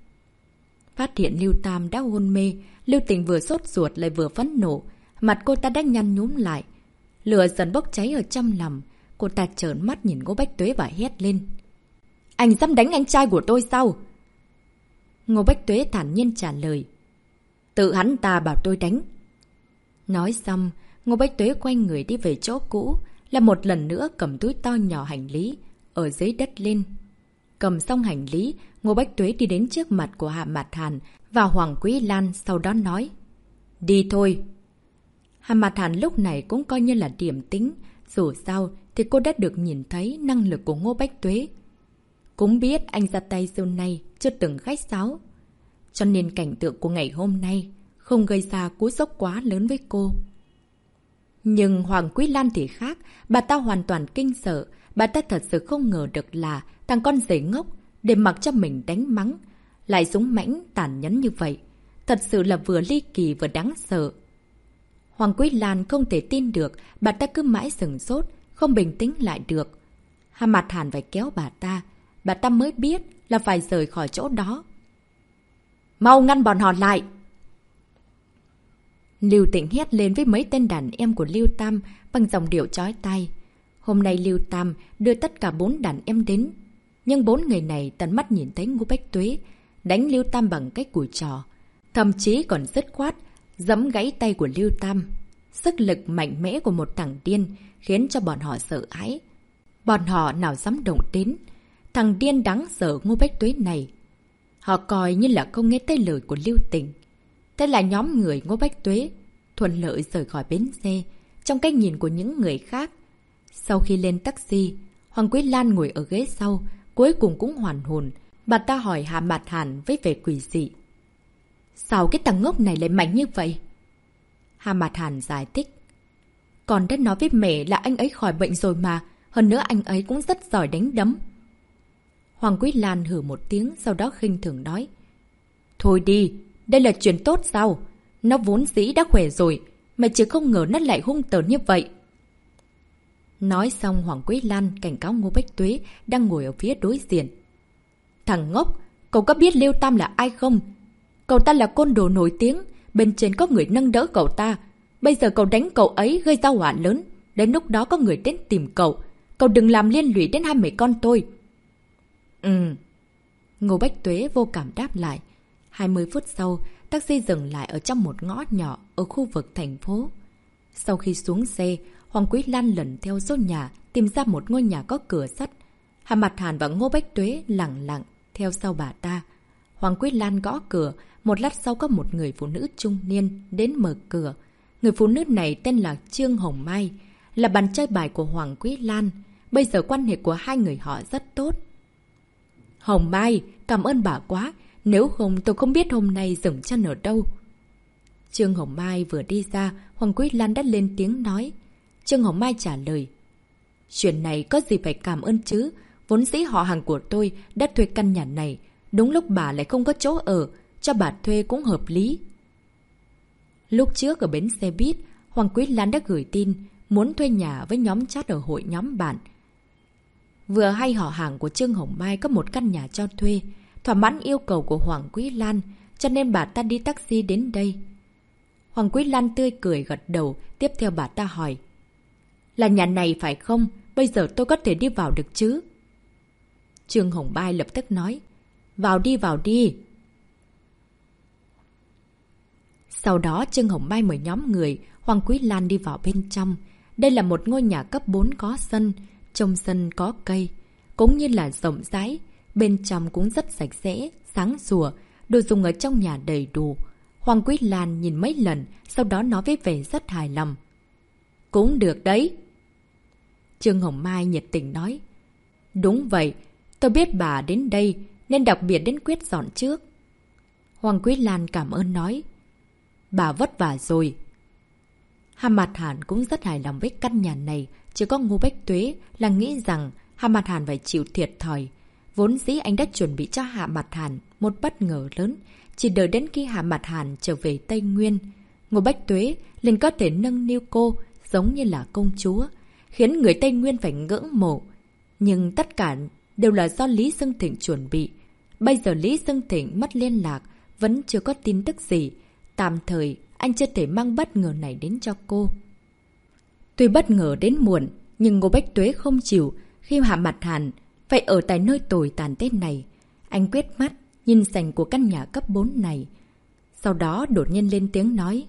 Phát hiện Lưu Tam đã hôn mê, Lưu Tịnh vừa sốt ruột lại vừa phẫn nộ. Mặt cô ta đã nhăn nhúm lại. Lửa dần bốc cháy ở trong lòng. Cô ta trợn mắt nhìn Ngô Bách Tuế và hét lên. Anh dám đánh anh trai của tôi sao? Ngô Bách Tuế thản nhiên trả lời. Tự hắn ta bảo tôi đánh. Nói xong, Ngô Bách Tuế quay người đi về chỗ cũ, là một lần nữa cầm túi to nhỏ hành lý ở dưới đất lên. Cầm xong hành lý, Ngô Bách Tuế đi đến trước mặt của Hạ Mạt Hàn và Hoàng Quý Lan, sau đó nói. Đi thôi. Hạ Mạt Hàn lúc này cũng coi như là điểm tính, dù sao thì cô đã được nhìn thấy năng lực của Ngô Bách Tuế. Cũng biết anh ra tay xưa nay chưa từng khách sáo, cho nên cảnh tượng của ngày hôm nay không gây ra cú sốc quá lớn với cô. Nhưng Hoàng Quý Lan thì khác, bà ta hoàn toàn kinh sợ, bà ta thật sự không ngờ được là thằng con rể ngốc để mặc cho mình đánh mắng, lại dũng mãnh tàn nhẫn như vậy. Thật sự là vừa ly kỳ vừa đáng sợ. Hoàng Quý Lan không thể tin được, bà ta cứ mãi sừng sốt, không bình tĩnh lại được. Hạ Mạt Hàn phải kéo bà ta, bà ta mới biết là phải rời khỏi chỗ đó. Mau ngăn bọn họ lại! Lưu Tịnh hét lên với mấy tên đàn em của Lưu Tam bằng giọng điệu chói tai. Hôm nay Lưu Tam đưa tất cả bốn đàn em đến. Nhưng bốn người này tận mắt nhìn thấy Ngô Bách Tuế đánh Lưu Tam bằng cái cùi trò. Thậm chí còn dứt khoát, giẫm gãy tay của Lưu Tam. Sức lực mạnh mẽ của một thằng điên khiến cho bọn họ sợ hãi. Bọn họ nào dám động đến thằng điên đáng sợ Ngô Bách Tuế này. Họ coi như là không nghe tới lời của Lưu Tịnh. Thế là nhóm người Ngô Bách Tuế thuận lợi rời khỏi bến xe, trong cách nhìn của những người khác. Sau khi lên taxi, Hoàng Quý Lan ngồi ở ghế sau, cuối cùng cũng hoàn hồn. Bà ta hỏi Hạ Mạt Hàn với vẻ quỷ dị. Sao cái thằng ngốc này lại mạnh như vậy? Hạ Mạt Hàn giải thích. Con đã nói với mẹ là anh ấy khỏi bệnh rồi mà, hơn nữa anh ấy cũng rất giỏi đánh đấm. Hoàng Quý Lan hử một tiếng, sau đó khinh thường nói. Thôi đi, đây là chuyện tốt sao? Nó vốn dĩ đã khỏe rồi, mà chứ không ngờ nó lại hung tợn như vậy. Nói xong, Hoàng Quý Lan cảnh cáo Ngô Bách Tuế đang ngồi ở phía đối diện. Thằng ngốc, cậu có biết Lưu Tam là ai không? Cậu ta là côn đồ nổi tiếng, bên trên có người nâng đỡ cậu ta. Bây giờ cậu đánh cậu ấy gây ra họa lớn, đến lúc đó có người đến tìm cậu. Cậu đừng làm liên lụy đến hai mẹ con tôi. Ừ. Ngô Bách Tuế vô cảm đáp lại. hai mươi phút sau, taxi dừng lại ở trong một ngõ nhỏ ở khu vực thành phố. Sau khi xuống xe, Hoàng Quý Lan lần theo số nhà, tìm ra một ngôi nhà có cửa sắt. Hạ Mạt Hàn và Ngô Bách Tuế lặng lặng theo sau bà ta. Hoàng Quý Lan gõ cửa, một lát sau có một người phụ nữ trung niên đến mở cửa. Người phụ nữ này tên là Trương Hồng Mai, là bạn chơi bài của Hoàng Quý Lan. Bây giờ quan hệ của hai người họ rất tốt. Hồng Mai, cảm ơn bà quá, nếu không tôi không biết hôm nay dừng chân ở đâu. Trương Hồng Mai vừa đi ra, Hoàng Quý Lan đã lên tiếng nói. Trương Hồng Mai trả lời. Chuyện này có gì phải cảm ơn chứ, vốn dĩ họ hàng của tôi đã thuê căn nhà này, đúng lúc bà lại không có chỗ ở, cho bà thuê cũng hợp lý. Lúc trước ở bến xe buýt, Hoàng Quý Lan đã gửi tin muốn thuê nhà với nhóm chat ở hội nhóm bạn. Vừa hay họ hàng của Trương Hồng Mai có một căn nhà cho thuê, thỏa mãn yêu cầu của Hoàng Quý Lan, cho nên bà ta đi taxi đến đây. Hoàng Quý Lan tươi cười gật đầu, tiếp theo bà ta hỏi. Là nhà này phải không? Bây giờ tôi có thể đi vào được chứ? Trương Hồng Mai lập tức nói. Vào đi, vào đi. Sau đó Trương Hồng Mai mời nhóm người Hoàng Quý Lan đi vào bên trong. Đây là một ngôi nhà cấp bốn có sân, trong sân có cây. cũng như là rộng rãi. Bên trong cũng rất sạch sẽ, sáng sủa, đồ dùng ở trong nhà đầy đủ. Hoàng Quý Lan nhìn mấy lần, sau đó nói với vẻ rất hài lòng. Cũng được đấy. Trương Hồng Mai nhiệt tình nói. Đúng vậy, tôi biết bà đến đây nên đặc biệt đến quyết dọn trước. Hoàng Quý Lan cảm ơn nói. Bà vất vả rồi. Hà Mạt Hàn cũng rất hài lòng với căn nhà này, chỉ có Ngô Bách Tuế là nghĩ rằng Hà Mạt Hàn phải chịu thiệt thòi. Vốn dĩ anh đã chuẩn bị cho Hà Mạt Hàn một bất ngờ lớn, chỉ đợi đến khi Hà Mạt Hàn trở về Tây Nguyên. Ngô Bách Tuế liền có thể nâng niu cô giống như là công chúa, khiến người Tây Nguyên phải ngưỡng mộ. Nhưng tất cả đều là do Lý Xưng Thịnh chuẩn bị. Bây giờ Lý Xưng Thịnh mất liên lạc, vẫn chưa có tin tức gì. Tạm thời, anh chưa thể mang bất ngờ này đến cho cô. Tuy bất ngờ đến muộn, nhưng Ngô Bách Tuế không chịu khi Hà Mạt Hàn phải ở tại nơi tồi tàn Tết này. Anh quyết mắt, nhìn sảnh của căn nhà cấp bốn này. Sau đó đột nhiên lên tiếng nói.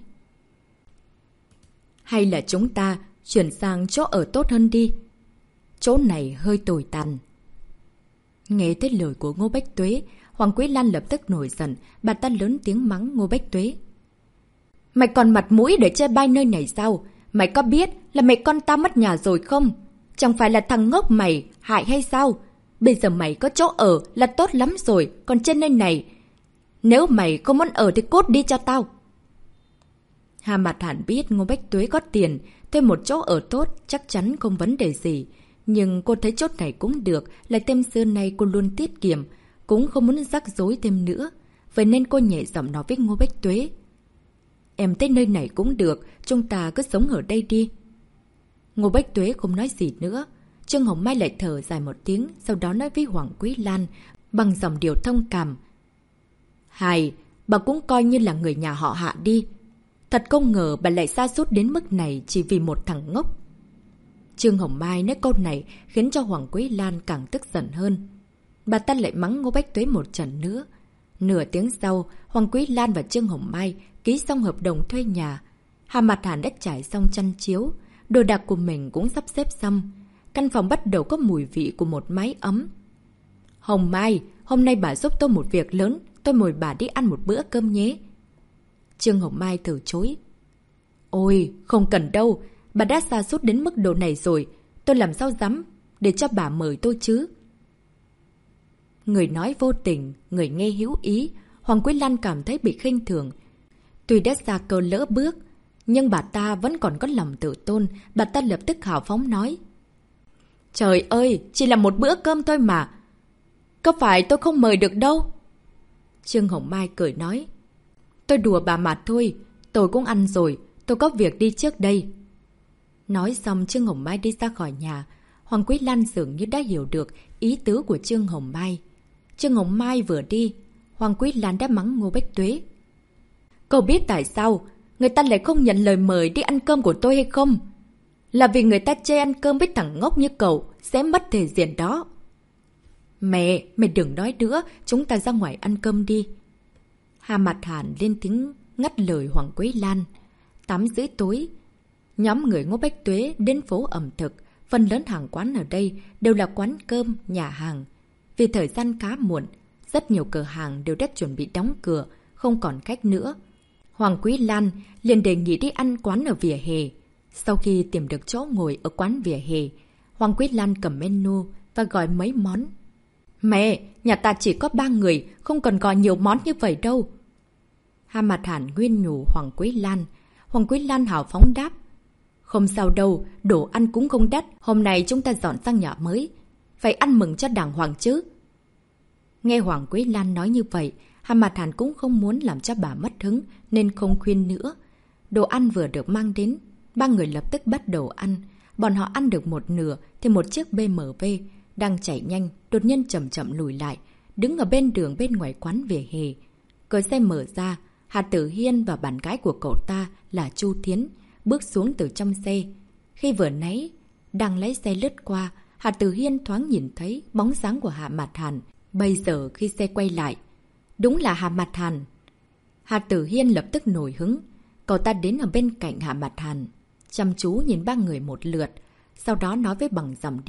Hay là chúng ta chuyển sang chỗ ở tốt hơn đi. Chỗ này hơi tồi tàn. Nghe tới lời của Ngô Bách Tuế, Hoàng Quý Lan lập tức nổi giận, bà ta lớn tiếng mắng Ngô Bách Tuế. Mày còn mặt mũi để chê bai nơi này sao? Mày có biết là mày con tao mất nhà rồi không? Chẳng phải là thằng ngốc mày hại hay sao? Bây giờ mày có chỗ ở là tốt lắm rồi, còn trên nơi này, nếu mày không muốn ở thì cút đi cho tao. Hà Mạt Hàn biết Ngô Bách Tuế có tiền, thuê một chỗ ở tốt chắc chắn không vấn đề gì. Nhưng cô thấy chốt này cũng được, lại thêm xưa nay cô luôn tiết kiệm, cũng không muốn rắc rối thêm nữa. Vậy nên cô nhẹ giọng nói với Ngô Bách Tuế. Em tới nơi này cũng được, chúng ta cứ sống ở đây đi. Ngô Bách Tuế không nói gì nữa. Trương Hồng Mai lại thở dài một tiếng, sau đó nói với Hoàng Quý Lan bằng giọng điệu thông cảm. Hài, bà cũng coi như là người nhà họ Hạ đi. Thật không ngờ bà lại sa sút đến mức này chỉ vì một thằng ngốc. Trương Hồng Mai nói câu này khiến cho Hoàng Quý Lan càng tức giận hơn. Bà ta lại mắng Ngô Bách Tuế một trận nữa. Nửa tiếng sau, Hoàng Quý Lan và Trương Hồng Mai ký xong hợp đồng thuê nhà. Hà Mạt Hàn đã trải xong chăn chiếu, đồ đạc của mình cũng sắp xếp xong. Căn phòng bắt đầu có mùi vị của một mái ấm. Hồng Mai, hôm nay bà giúp tôi một việc lớn, tôi mời bà đi ăn một bữa cơm nhé. Trương Hồng Mai từ chối. Ôi, không cần đâu, bà đã sa sút đến mức độ này rồi, tôi làm sao dám để cho bà mời tôi chứ. Người nói vô tình, người nghe hữu ý, Hoàng Quý Lan cảm thấy bị khinh thường. Tuy đã ra cơ lỡ bước, nhưng bà ta vẫn còn có lòng tự tôn, bà ta lập tức hào phóng nói. Trời ơi, chỉ là một bữa cơm thôi mà. Có phải tôi không mời được đâu? Trương Hồng Mai cười nói. Tôi đùa bà mà thôi, tôi cũng ăn rồi, tôi có việc đi trước đây. Nói xong Trương Hồng Mai đi ra khỏi nhà. Hoàng Quý Lan dường như đã hiểu được ý tứ của Trương Hồng Mai. Trương Hồng Mai vừa đi, Hoàng Quý Lan đã mắng Ngô Bách Tuế. Cậu biết tại sao người ta lại không nhận lời mời đi ăn cơm của tôi hay không? Là vì người ta chê ăn cơm với thằng ngốc như cậu sẽ mất thể diện đó. Mẹ, mẹ đừng nói nữa, chúng ta ra ngoài ăn cơm đi. Hà Mạt Hàn lên tiếng ngắt lời Hoàng Quý Lan. Tám rưỡi tối, nhóm người Ngô Bách Tuế đến phố ẩm thực. Phần lớn hàng quán ở đây đều là quán cơm, nhà hàng. Vì thời gian khá muộn, rất nhiều cửa hàng đều đã chuẩn bị đóng cửa, không còn khách nữa. Hoàng Quý Lan liền đề nghị đi ăn quán ở vỉa hè. Sau khi tìm được chỗ ngồi ở quán vỉa hè, Hoàng Quý Lan cầm menu và gọi mấy món. Mẹ, nhà ta chỉ có ba người, không cần gọi nhiều món như vậy đâu. Hà Mạt Hàn nguyên nhủ Hoàng Quý Lan. Hoàng Quý Lan hào phóng đáp. Không sao đâu, đồ ăn cũng không đắt, hôm nay chúng ta dọn sang nhà mới. Phải ăn mừng cho đàng hoàng chứ. Nghe Hoàng Quý Lan nói như vậy, Hà Mạt Hàn cũng không muốn làm cho bà mất hứng nên không khuyên nữa. Đồ ăn vừa được mang đến, ba người lập tức bắt đầu ăn. Bọn họ ăn được một nửa thì một chiếc bê em vê đang chạy nhanh, đột nhiên chậm chậm lùi lại, đứng ở bên đường bên ngoài quán vỉa hè. Cửa xe mở ra, Hà Tử Hiên và bạn gái của cậu ta là Chu Thiến bước xuống từ trong xe. Khi vừa nãy đang lấy xe lướt qua, Hà Tử Hiên thoáng nhìn thấy bóng dáng của Hà Mạt Hàn. Bây giờ khi xe quay lại, đúng là Hà Mạt Hàn. Hà Tử Hiên lập tức nổi hứng. Cậu ta đến ở bên cạnh Hà Mạt Hàn, chăm chú nhìn ba người một lượt, sau đó nói với bằng giọng điệu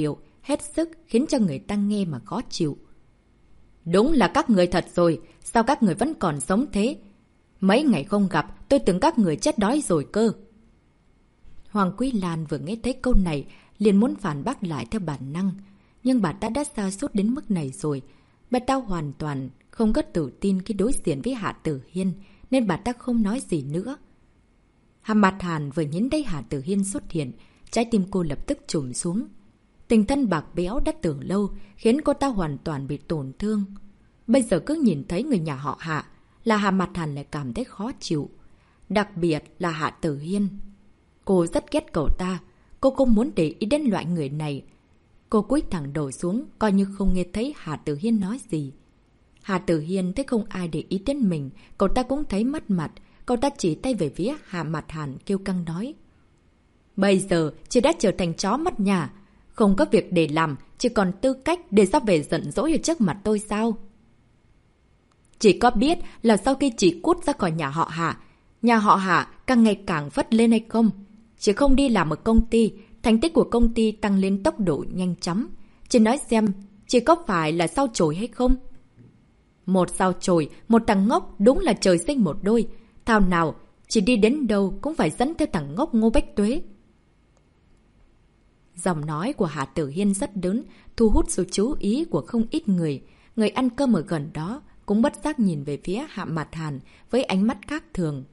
hết sức khiến cho người ta nghe mà khó chịu. Đúng là các người thật rồi, sao các người vẫn còn sống thế? Mấy ngày không gặp, tôi tưởng các người chết đói rồi cơ. Hoàng Quý Lan vừa nghe thấy câu này, liền muốn phản bác lại theo bản năng. Nhưng bà ta đã sa sút đến mức này rồi. Bà ta hoàn toàn không có tự tin khi đối diện với Hạ Tử Hiên, nên bà ta không nói gì nữa. Hà Mạt Hàn vừa nhìn thấy Hạ Tử Hiên xuất hiện, trái tim cô lập tức trùng xuống. Tình thân bạc béo đã tưởng lâu khiến cô ta hoàn toàn bị tổn thương. Bây giờ cứ nhìn thấy người nhà họ Hạ là Hà Mạt Hàn lại cảm thấy khó chịu. Đặc biệt là Hạ Tử Hiên. Cô rất ghét cậu ta. Cô không muốn để ý đến loại người này. Cô cúi thẳng đầu xuống, coi như không nghe thấy Hạ Tử Hiên nói gì. Hạ Tử Hiên thấy không ai để ý đến mình, cậu ta cũng thấy mất mặt. Cậu ta chỉ tay về phía Hạ Mạt Hàn kêu căng nói. Bây giờ chị đã trở thành chó mất nhà. Không có việc để làm, chỉ còn tư cách để ra về giận dỗi ở trước mặt tôi sao? Chị có biết là sau khi chị cút ra khỏi nhà họ Hạ, nhà họ Hạ càng ngày càng vất lên hay không? Chị không đi làm ở công ty, thành tích của công ty tăng lên tốc độ nhanh chóng. Chị nói xem, chị có phải là sao chổi hay không? Một sao chổi, một thằng ngốc đúng là trời sinh một đôi. Thảo nào, chị đi đến đâu cũng phải dẫn theo thằng ngốc Ngô Bách Tuế. Giọng nói của Hạ Tử Hiên rất lớn, thu hút sự chú ý của không ít người. Người ăn cơm ở gần đó cũng bất giác nhìn về phía Hạ Mạt Hàn với ánh mắt khác thường.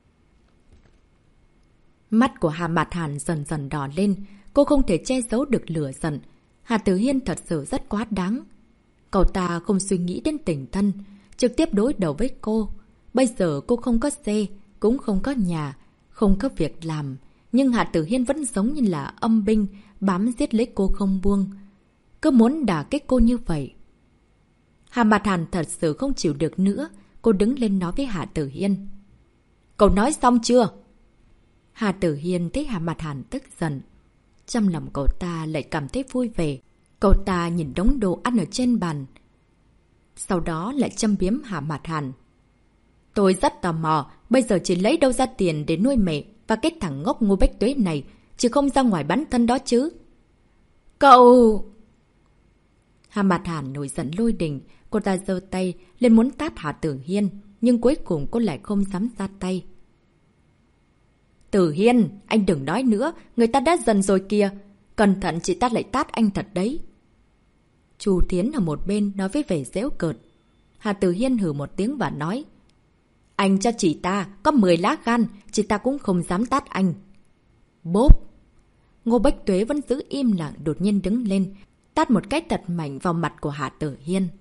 Mắt của Hạ Mạt Hàn dần dần đỏ lên, cô không thể che giấu được lửa giận. Hạ Tử Hiên thật sự rất quá đáng. Cậu ta không suy nghĩ đến tình thân, trực tiếp đối đầu với cô. Bây giờ cô không có xe, cũng không có nhà, không có việc làm. Nhưng Hạ Tử Hiên vẫn giống như là âm binh, bám giết lấy cô không buông. Cứ muốn đả kích cô như vậy. Hạ Mạt Hàn thật sự không chịu được nữa. Cô đứng lên nói với Hạ Tử Hiên. Cậu nói xong chưa? Hạ Tử Hiên thấy Hạ Mạt Hàn tức giận. Trong lòng cậu ta lại cảm thấy vui vẻ. Cậu ta nhìn đống đồ ăn ở trên bàn. Sau đó lại châm biếm Hạ Mạt Hàn. Tôi rất tò mò, bây giờ chị lấy đâu ra tiền để nuôi mẹ và cái thằng ngốc Ngô Bách Tuế này, chứ không ra ngoài bán thân đó chứ. Cậu... Hạ Mạt Hàn nổi giận lôi đình, cô ta giơ tay lên muốn tát Hạ Tử Hiên, nhưng cuối cùng cô lại không dám ra tay. Tử Hiên, anh đừng nói nữa, người ta đã dần rồi kìa. Cẩn thận chị ta lại tát anh thật đấy. Chu Thiến ở một bên nói với vẻ giễu cợt. Hạ Tử Hiên hừ một tiếng và nói. Anh cho chị ta có mười lá gan, chị ta cũng không dám tát anh. Bốp! Ngô Bách Tuế vẫn giữ im lặng, đột nhiên đứng lên, tát một cái thật mạnh vào mặt của Hạ Tử Hiên.